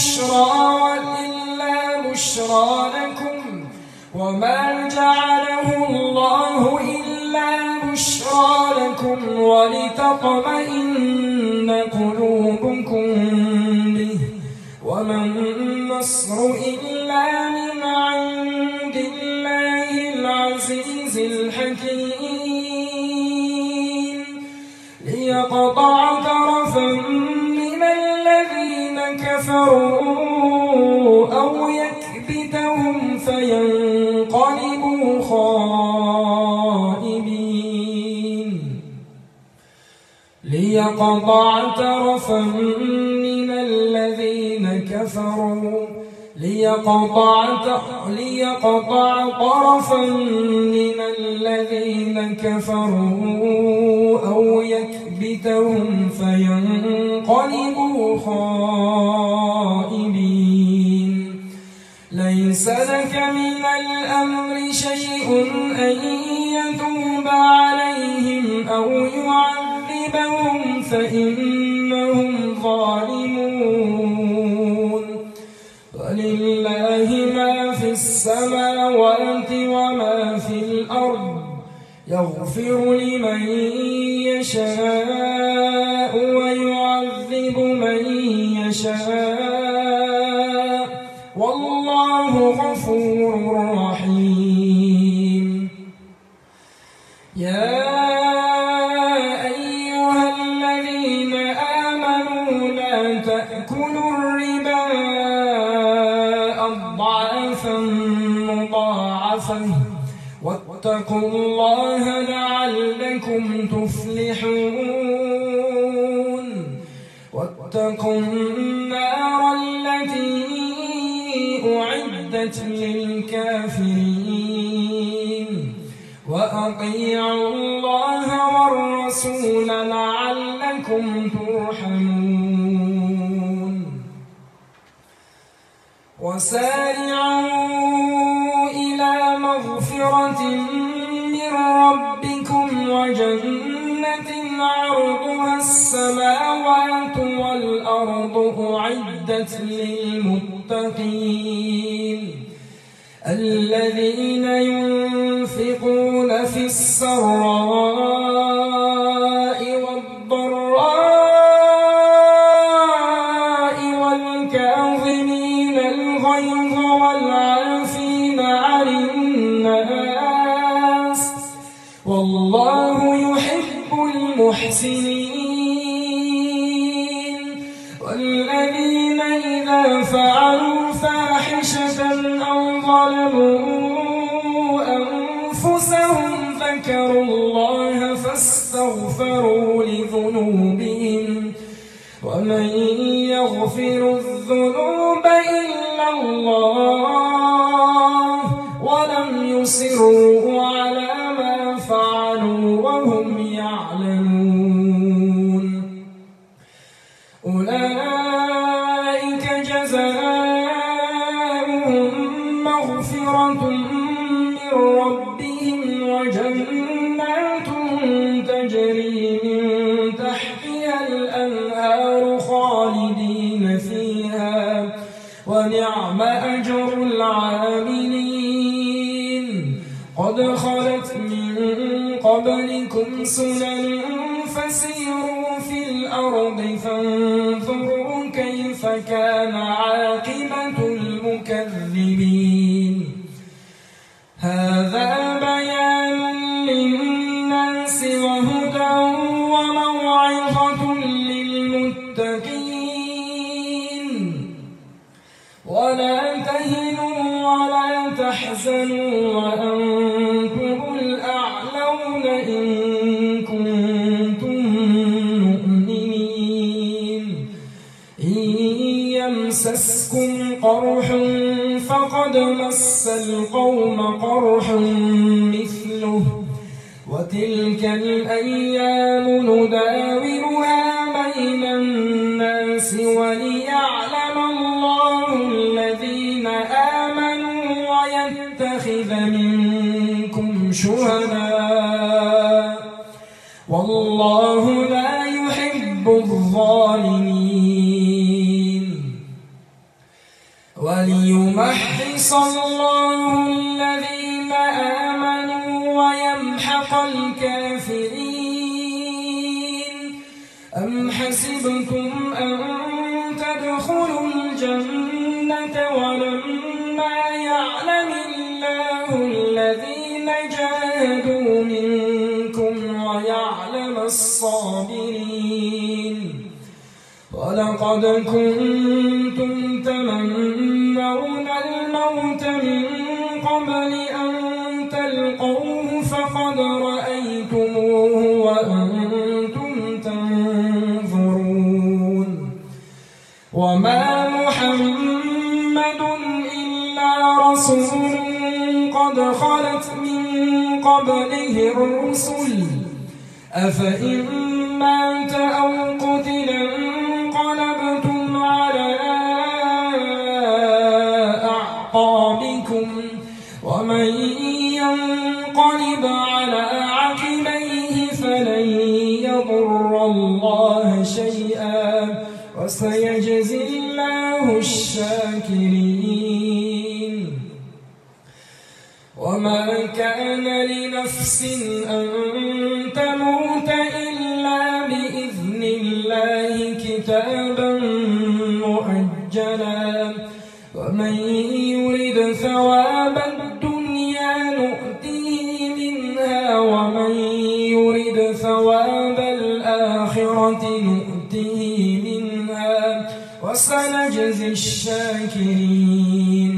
بشرى لكم وما جعله الله إلا بشرى لكم ولتطمئن قلوبكم به وما النصر إلا من عند الله العزيز الحكيم ليقطع طرفا من الذين كفروا أو يكبتهم فينقلبوا خائبين ليقطع طرفا من الذين كفروا أو يكبتهم ليثبتهم فينقلبوا خائبين ليس لك من الأمر شيء أن يتوب عليهم أو يعذبهم فإنهم ظالمون ولله ما في السماوات وما في الأرض يغفر لمن يشاء ويعذب من يشاء والله غفور رحيم يا أيها الذين آمنوا لا تأكلوا الربا أضعافا مضاعفة واتقوا الله لعلكم تفلحون واتقوا النار التي أعدت للكافرين وأطيعوا الله والرسول لعلكم ترحمون وسارعوا إلى مغفرة من ربكم وجنة عرضها السماوات والأرض أعدت للمتقين الذين ينفقون في السراء والضراء والكاظمين الغيظ والعافين عن الناس والله يحب المحسنين والذين إذا فعلوا فاحشة أو ظلموا أنفسهم ذكروا الله فاستغفروا لذنوبهم ومن يغفر الذنوب إلا الله ولم يصروا على ما فعلوا وهم يعلمون أولئك جزاؤهم مغفرة من ربهم وجنات تجري من تحتها الأنهار خالدين فيها ونعم أجر العاملين قد خلت من قبلكم سنن فسيروا في الأرض فانظروا كيف كان عاقبة المكذبين هذا بيان للناس وهدى وموعظة للمتقين ولا تهنوا ولا تحزنوا وأنتم الأعلون إن كنتم مؤمنين إن يمسسكم قرح فقد مس القوم قرح مثله وتلك الأيام نداولها بين الناس وليعلم الله الذين آمنوا ويتخذ منكم شهداء والله لا يحب الظالمين وليمحص الله الذين آمنوا ويمحق الكافرين أم حسبتم أن تدخلوا الجنة ولما يعلم الله الذين جاهدوا منكم ويعلم الصابرين ولقد كنتم تمنون الموت من قبل أن تلقوه فقد رأيتموه وأنتم تنظرون وما محمد إلا رسول قد خلت من قبله الرسل أفإن مات أو قتل انقلبتم على أعقابكم ومن ينقلب على عقبيه فلن يضر الله شيئا وسيجزي الله الشاكرين. وما كان لنفس أن تموت إلا بإذن الله كتابا مؤجلا ومن يرد ثواب الدنيا نؤته منها ومن يرد ثواب الآخرة نؤته منها وسنجزي الشاكرين.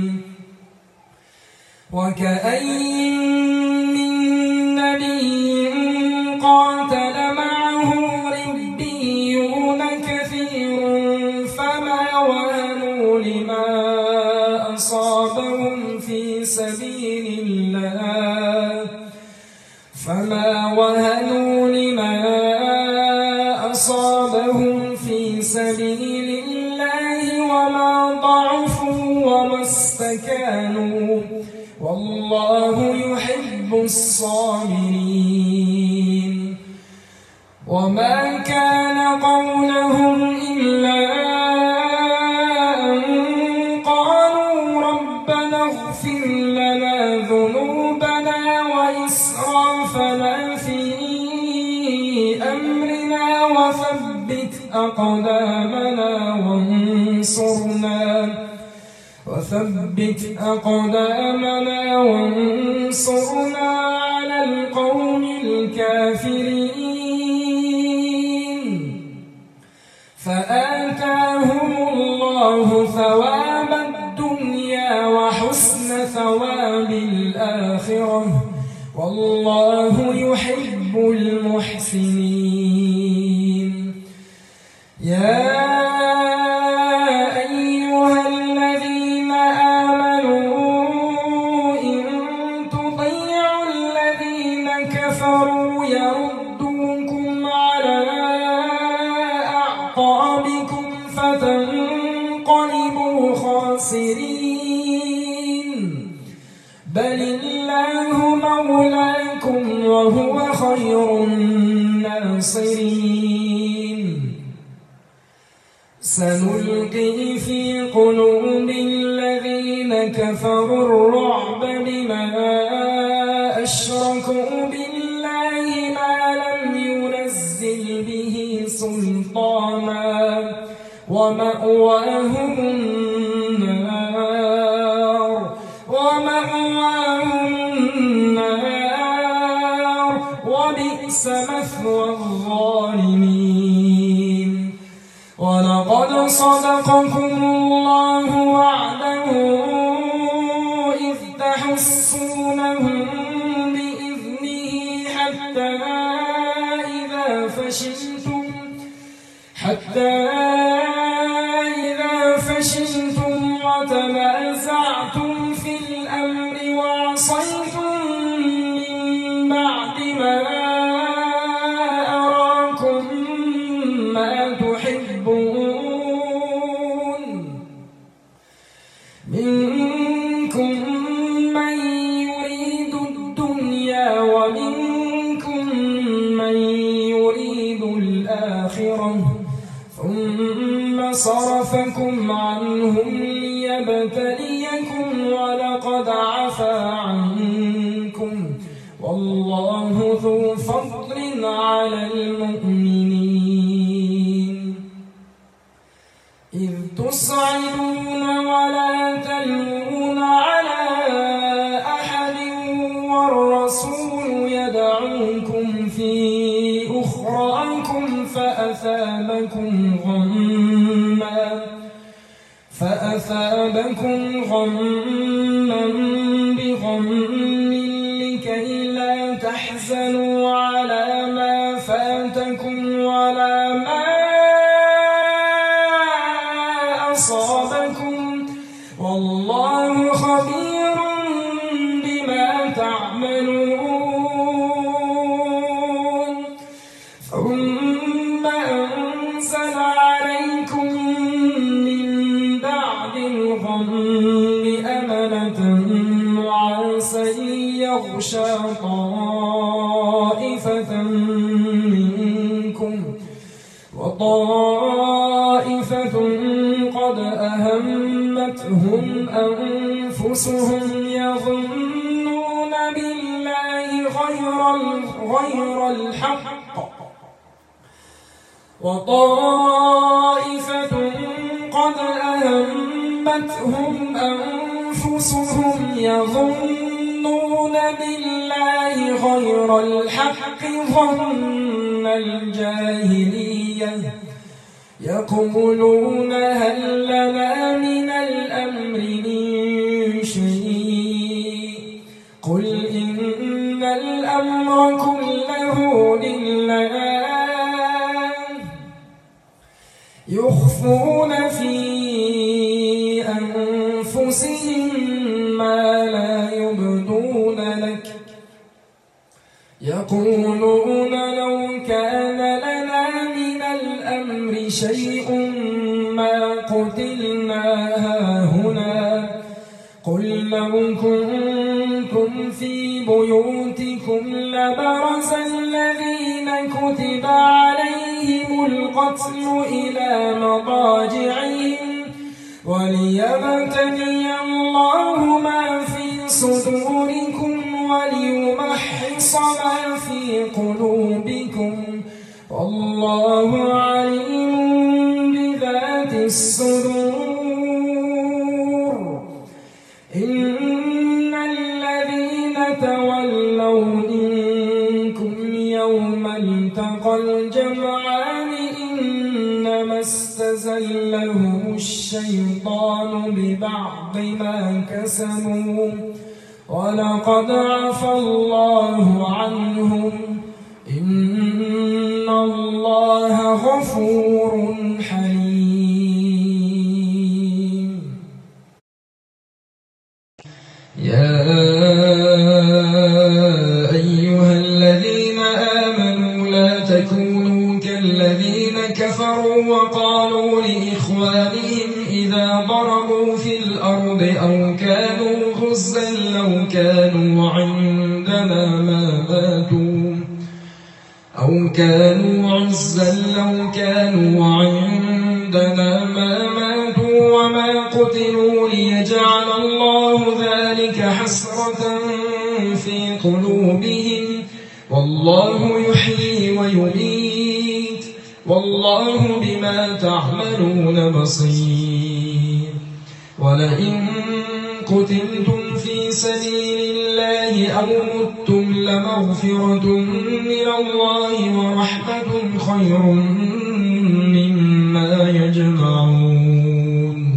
وكأين من نبي قاتل معه ربيون كثير فما وهنوا لما أصابهم في سبيل الله وما ضعفوا وما استكانوا والله يحب الصابرين. وما كان قولهم إلا أن قالوا ربنا اغفر لنا ذنوبنا وإسرافنا في أمرنا وثبت أقدامنا وانصرنا على القوم الكافرين. فآتاهم الله ثواب الدنيا وحسن ثواب الآخرة والله يحب المحسنين. يا أيها الذين آمنوا إن تطيعوا الذين كفروا يردوكم على أعقابكم فتنقلبوا خاسرين. بل الله مولاكم وهو خير الناصرين. سنلقي في قلوب الذين كفروا الرعب بما أشركوا بالله ما لم ينزل به سلطانا ومأواهم النار وبئس مثوى الظالمين. ولقد صدقكم الله وعده إذ تحسونهم بإذنه حتى إذا فشلتم وتنازعتم في الأمر وعصيتم من بعد ما أراكم ما تحبون منكم من يريد الدنيا ومنكم من يريد الآخرة ثم صرفكم عنهم ليبتليكم ولقد عفا عنكم والله ذو فضل على المؤمنين. إذ تصعدون ولا تلوون على أحد والرسول يدعوكم في أخراكم فأثابكم غما بغم لكي لا تحزنوا على ما فاتكم ولا ما أصابكم والله خبير بما تعملون. ثم تخشى طائفة منكم وطائفة قد أهمتهم أنفسهم يظنون بالله غير الحق وطائفة قد أهمتهم أنفسهم يظنون بالله غير الحق ظن الجاهلية يقولون هل لنا من الأمر من شيء قل إن الأمر كله لله يخفون في أنفسهم ما لا يبدون لك يقولون لو كان لنا من الأمر شيء ما قتلنا هاهنا قل لو كنتم في بيوتكم لبرز الذين كتب عليهم القتل إلى مضاجعهم وليبتلي الله ما في صدوركم وليمحص ما في قلوبكم والله عليم بذات الصدور إن الذين تولوا منكم يوم التقى الجمعان إنما استزلهم الشيطان ببعض ما كسبوا ولقد عفى الله عنهم إن الله غفور حليم. يا أيها الذين آمنوا لا تكونوا كالذين كفروا وقالوا لإخوانهم إذا ضربوا في الأرض أو كانوا غزا لو كانوا عندنا ما ماتوا وما قتلوا ليجعل الله ذلك حسرة في قلوبهم والله يحيي ويميت والله بما تعملون بصير. ولئن قتلتم في سبيل الله أو متم لمغفرة من الله ورحمة خير مما يجمعون.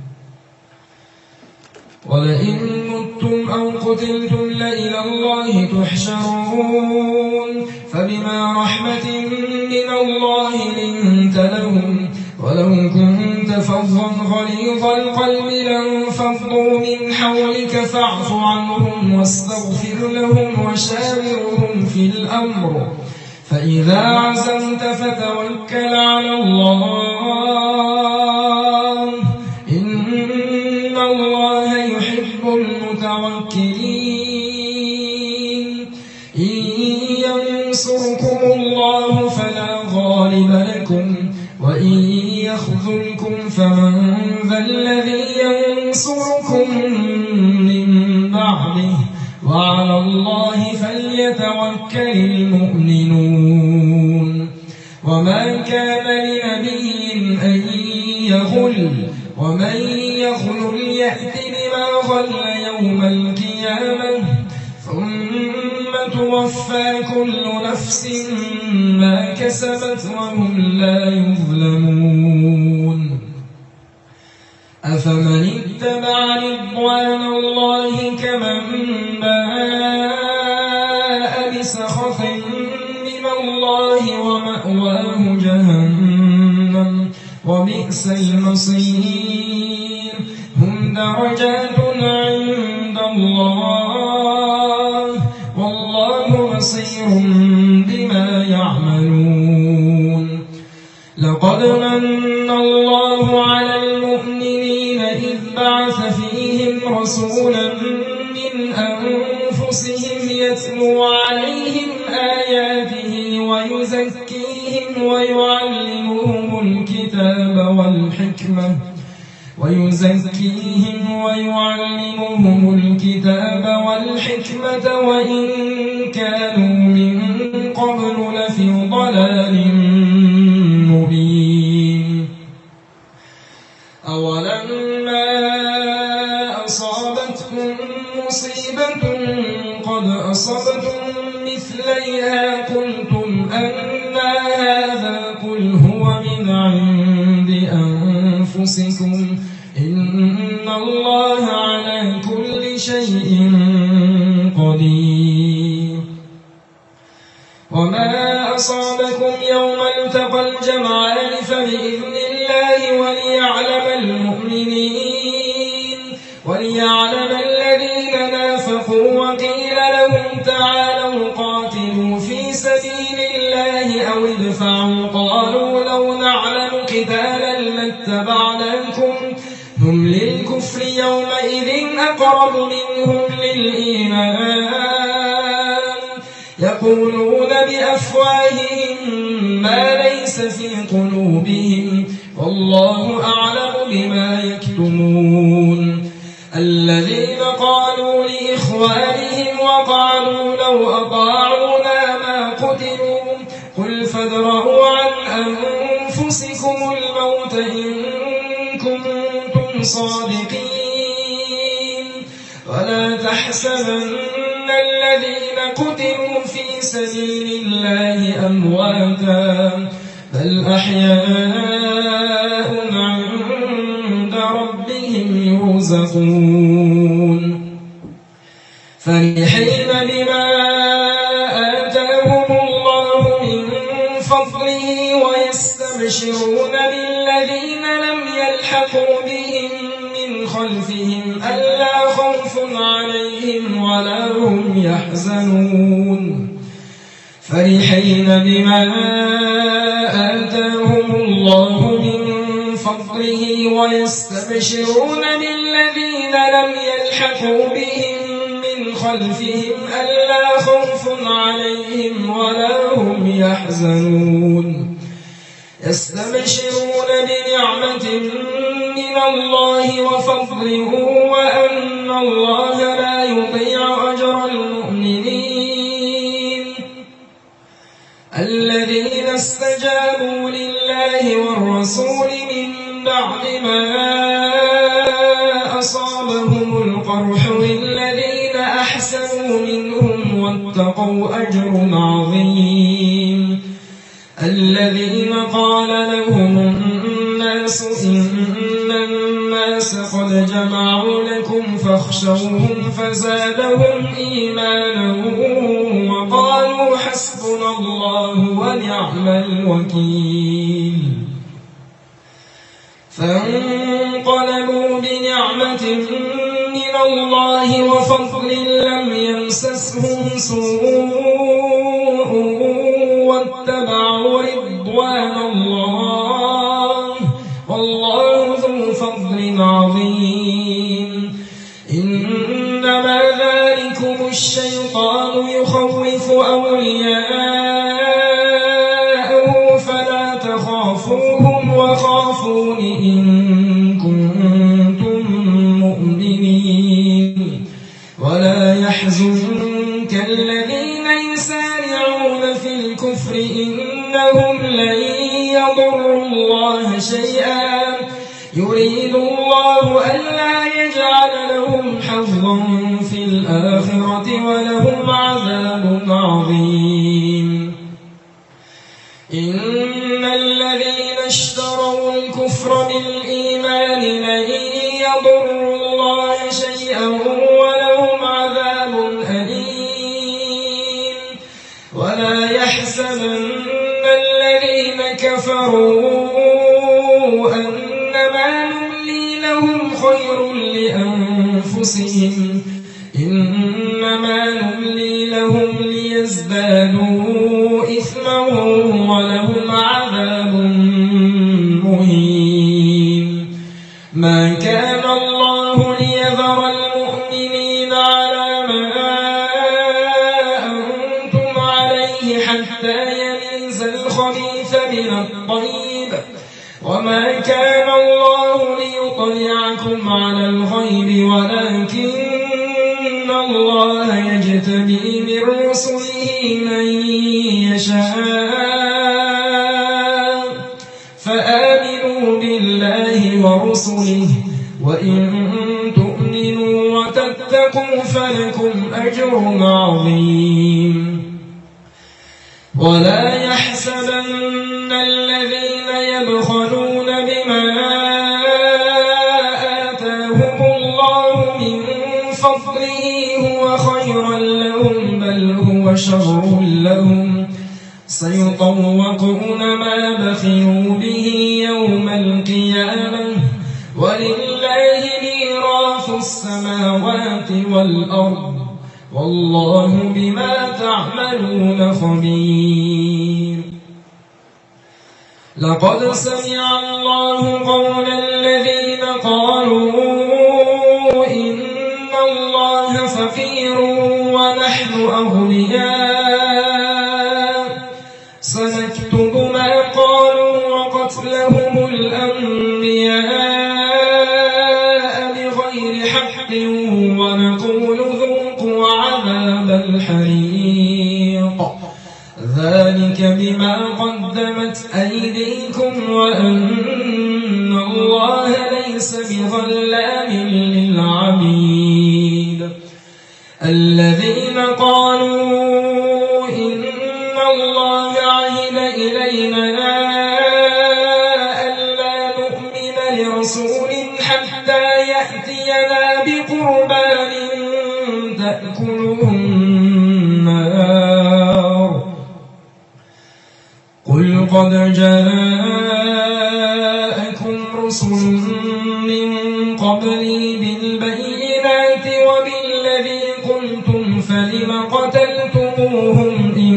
ولئن متم أو قتلتم لإلى الله تحشرون فبما رحمة من الله لنت لهم ولو كنت فظا غليظ القلب لانفضوا من حولك فاعف عنهم واستغفر لهم وشاورهم في الأمر فإذا عزمت فتوكل على الله إن الله يحب المتوكلين. إن ينصركم الله فلا غالب لكم وإن يخذلكم فمن ذا الذي ينصركم من بعده وعلى الله فليتوكل المؤمنون. وما كان لنبي أن يغل ومن يغل يأت بما غل يوم القيامة ثم توفى كل نفس ما كسبت وهم لا يظلمون. أفمن اتبع رضوان الله كمن باء بسخط من الله ومأواه جهنم وبئس المصير. هم درجات عند الله والله بصير بما يعملون. لقد من الله على المؤمنين إذ بعث فيهم رسولا من أنفسهم يتلو عليهم آياته ويزكيهم ويعلمهم الكتاب والحكمة وإن كانوا من قبل لفي ضلال مبين. أولما أصابتكم مصيبة قد أصبتم مثليها قلتم أنى هذا قل هو من عند أنفسكم إن الله على كل شيء قدير. وما أصابكم يوم التقى الجمعان فبإذن الله وليعلم الذين نافقوا وقيل لهم تعالوا قاتلوا في سبيل الله أو ادفعوا قالوا لو نعلم قتالا لاتبعناكم هم للكفر يومئذ أقرب منهم للإيمان يقولون بأفواههم ما ليس في قلوبهم والله أعلم بما يكتمون. الذين قالوا لإخوانهم وقالوا لو أطاعونا ما قتلوا قل فادرءوا عن أنفسكم الموت إن كنتم صادقين ولا تحسبن الذين قتلوا في سبيل الله أمواتا بل أحياء عند ربهم يرزقون. فرحين بما آتاهم الله من فضله ويستبشرون بالذين لم يلحقوا بهم من خلفهم ألا خوف عليهم ولا هم يحزنون. فرحين بما آتاهم الله من فضله ويستبشرون بالذين لم يلحقوا بهم من خلفهم ألا خوف عليهم ولا هم يحزنون. يستبشرون بنعمة من الله وفضل وأن الله لا يضيع أجر المؤمنين. الذين استجابوا لله والرسول من بعد ما أصابهم القرح للذين أحسنوا منهم واتقوا أجر عظيم. الذين قال لهم الناس إن الناس قد جمعوا لكم فاخشوهم فزادهم إيمانا وقالوا حسبنا الله ونعم الوكيل. فانقلبوا بنعمة من الله وفضل لم يمسسهم سوء واتبعوا رضوان الله والله ذو فضل عظيم. إنما ذلكم الشيطان يخوف أولياءه فلا تخافوهم وخافون إن كنتم مؤمنين. ولا يحزنك الذين يسارعون في الكفر إنهم لن يضروا الله شيئا يريد الله ألا يجعل لهم حظا في الآخرة ولهم عذاب عظيم. إن الذين اشتروا الكفر بالإيمان لن يضروا الله شيئا ولهم عذاب أليم. ولا يحسبن الذين كفروا أنما نملي لهم خير لأنفسهم إنما نملي لهم ليزدادوا إثما ولهم عذاب مهين. ما كان الله ليذر المؤمنين على ما ليطلعكم على الغيب ولكن الله يجتبي من رسله من يشاء فآمنوا بالله ورسله وإن تؤمنوا وتتقوا فلكم أجر عظيم ولا يحسبن الذين يبخلون بما آتاهم الله من فضله هو خيرا لهم بل هو شر لهم سيطوقون ما بخلوا به يوم القيامة ولله ميراث السماوات والأرض والله بما تعملون خبير لقد سمع الله قول الذين قالوا إن الله فقير ونحن أغنياء سنكتب ما قالوا وقتلهم الأنبياء بغير حق ونقول ذوقوا عذاب الحريق ذلك بما قدمت أيديكم وأن الله ليس بظلام للعبيد الذين قالوا إن الله عهد إلينا ألا نؤمن لرسول حتى يأتينا بقربان تأكله النار قل قد جاءكم رسل من قبلي بالبينات وبالذي قلتم فلم قتلتموهم إن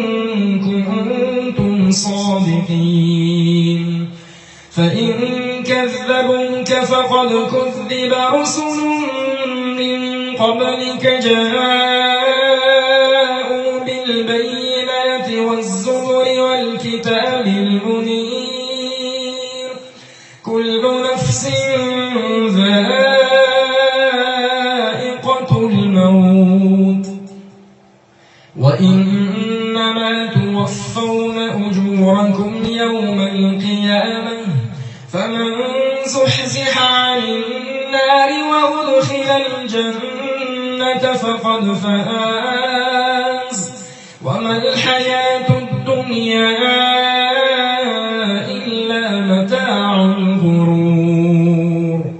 كنتم صادقين فإن كذبوك فقد كذب رسل من قبلك جاءوا بالبينات والزبر والكتاب المنير كل نفس ذائقة الموت وإنما توفون أجوركم يوم القيامة فمن زحزح عن النار وأدخل الجنة فقد فاز وما الحياة الدنيا إلا متاع الغرور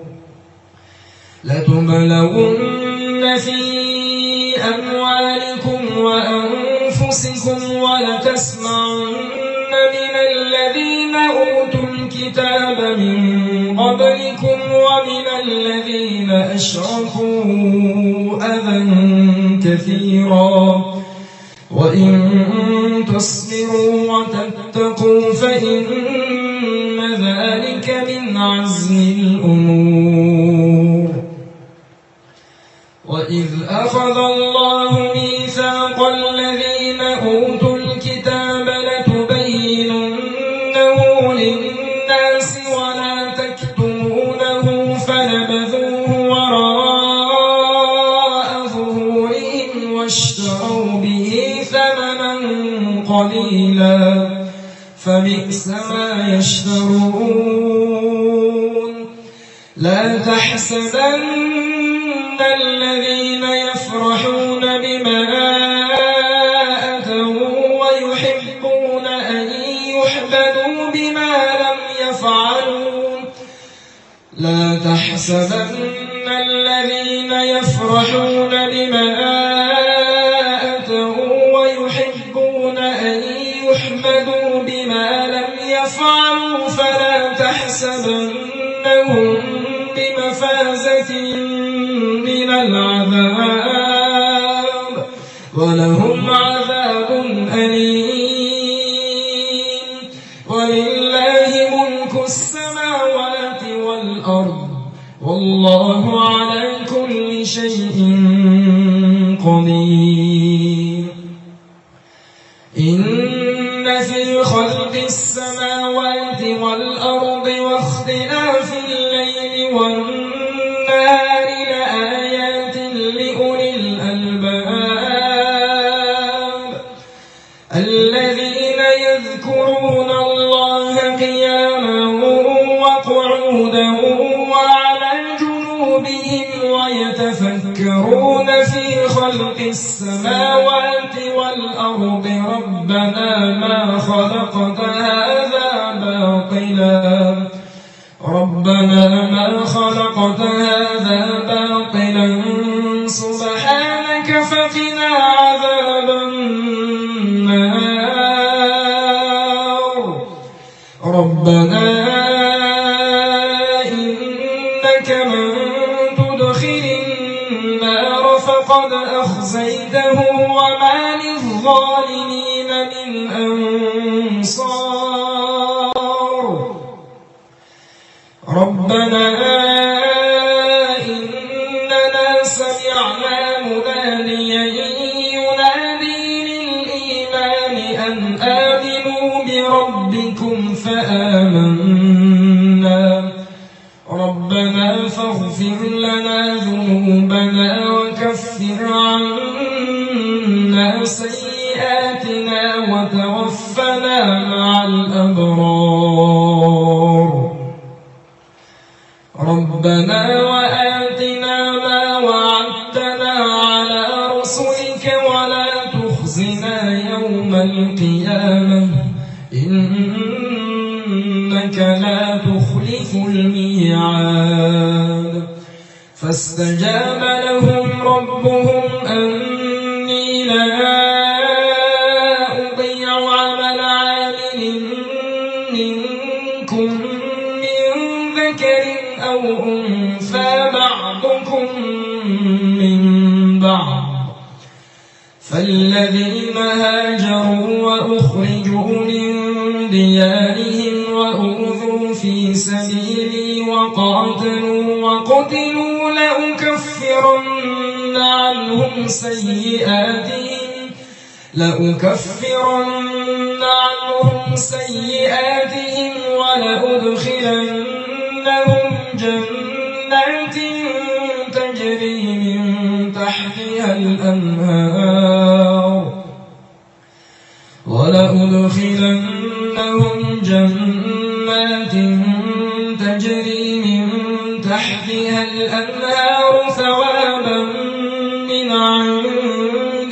لتبلغن في أموالكم وأنفسكم ولتسمعن من الذين أوتوا الكتاب من قبلكم ومن الذين أشركوا أذى كثيرا وإن تصبروا وتتقوا فإن ذلك من عزم الأمور وإذ أخذ الله ميثاق الذين أوتوا الكتاب لتبيننه للناس ولا تكتمونه فنبذوه وراء ظهورهم واشتروا به ثمنا قليلا فبئس ما يشترون لا تحسبن الذين يفرحون بما أتوا ويحبون أن يحمدوا بما لم يفعلوا لا تحسبن الذين يفرحون بما أتوا ويحبون أن يحمدوا بما لم يفعلوا فلا تحسبنهم بمفازة من العذاب ولهم عذاب أليم ولله ملك السماوات والأرض والله على كل شيء قدير إن في خلق السماوات والأرض واختلاف الليل والنهار لآيات لأولي الألباب الذين يذكرون الله قياما وقعودا وعلى جنوبهم ويتفكرون في خلق السماوات والأرض ربنا ما خلقت هذا باطلا سبحانك فقنا عذاب النار ربنا إنك من تدخل النار فقد أخزيته وما للظالمين من أنصار ربنا إننا سمعنا مناديا ينادي للإيمان أن آمنوا بربكم فآمنا ربنا فاغفر لنا ذنوبنا وكفر عنا سيئاتنا وتوفنا مع الأبرار ربنا وآتنا ما وعدتنا على رسلك ولا تخزنا يوم القيامة إنك لا تخلف الميعاد فاستجاب لهم ربهم أني لا أضيع عمل عامل منكم من ذكر أو أنثى بعضكم من بعض فالذين هاجروا وأخرجوا من ديارهم وأوذوا في سبيلي وقتلوا لأكفرن عنهم سيئاتهم ولأدخلنهم جنات تجري من تحتها الأنهار ثوابا من عند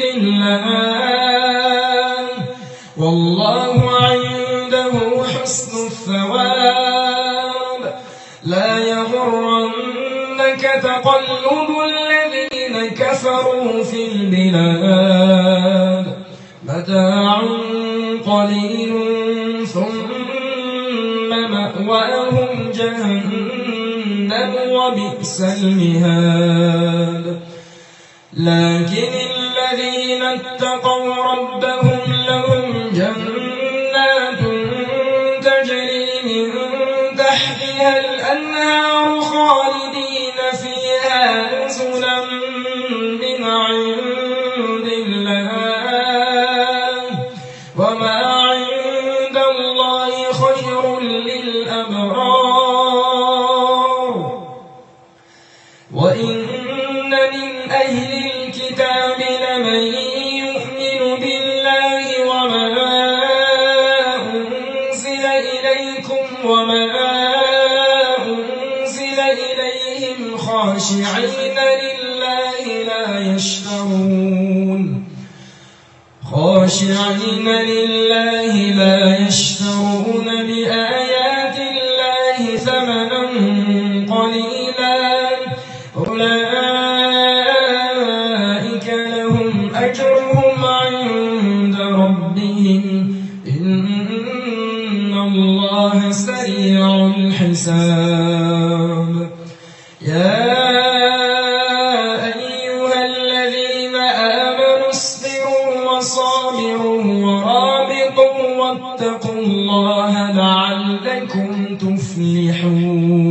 الله والله عنده حسن الثواب لا يغرنك تقلب الذين كفروا في البلاد متاع قليل ثم مأواهم جهنم وبئس المهاد لكن الذين اتقوا ربهم لهم جنات تجري من تحتها الأنهار خالدين فيها نزلا من عند الله وما عند الله خير للأبرار وإن من أهل الكتاب لمن يؤمن بالله وما أنزل إليكم وما أنزل إليهم خاشعين لله لا يشترون بآيات الله ثمنا قليلا أولئك لهم أجرهم عند ربهم إن الله سريع الحساب يا أيها الذين آمنوا اصبروا وصابروا ورابطوا واتقوا الله لعلكم تفلحون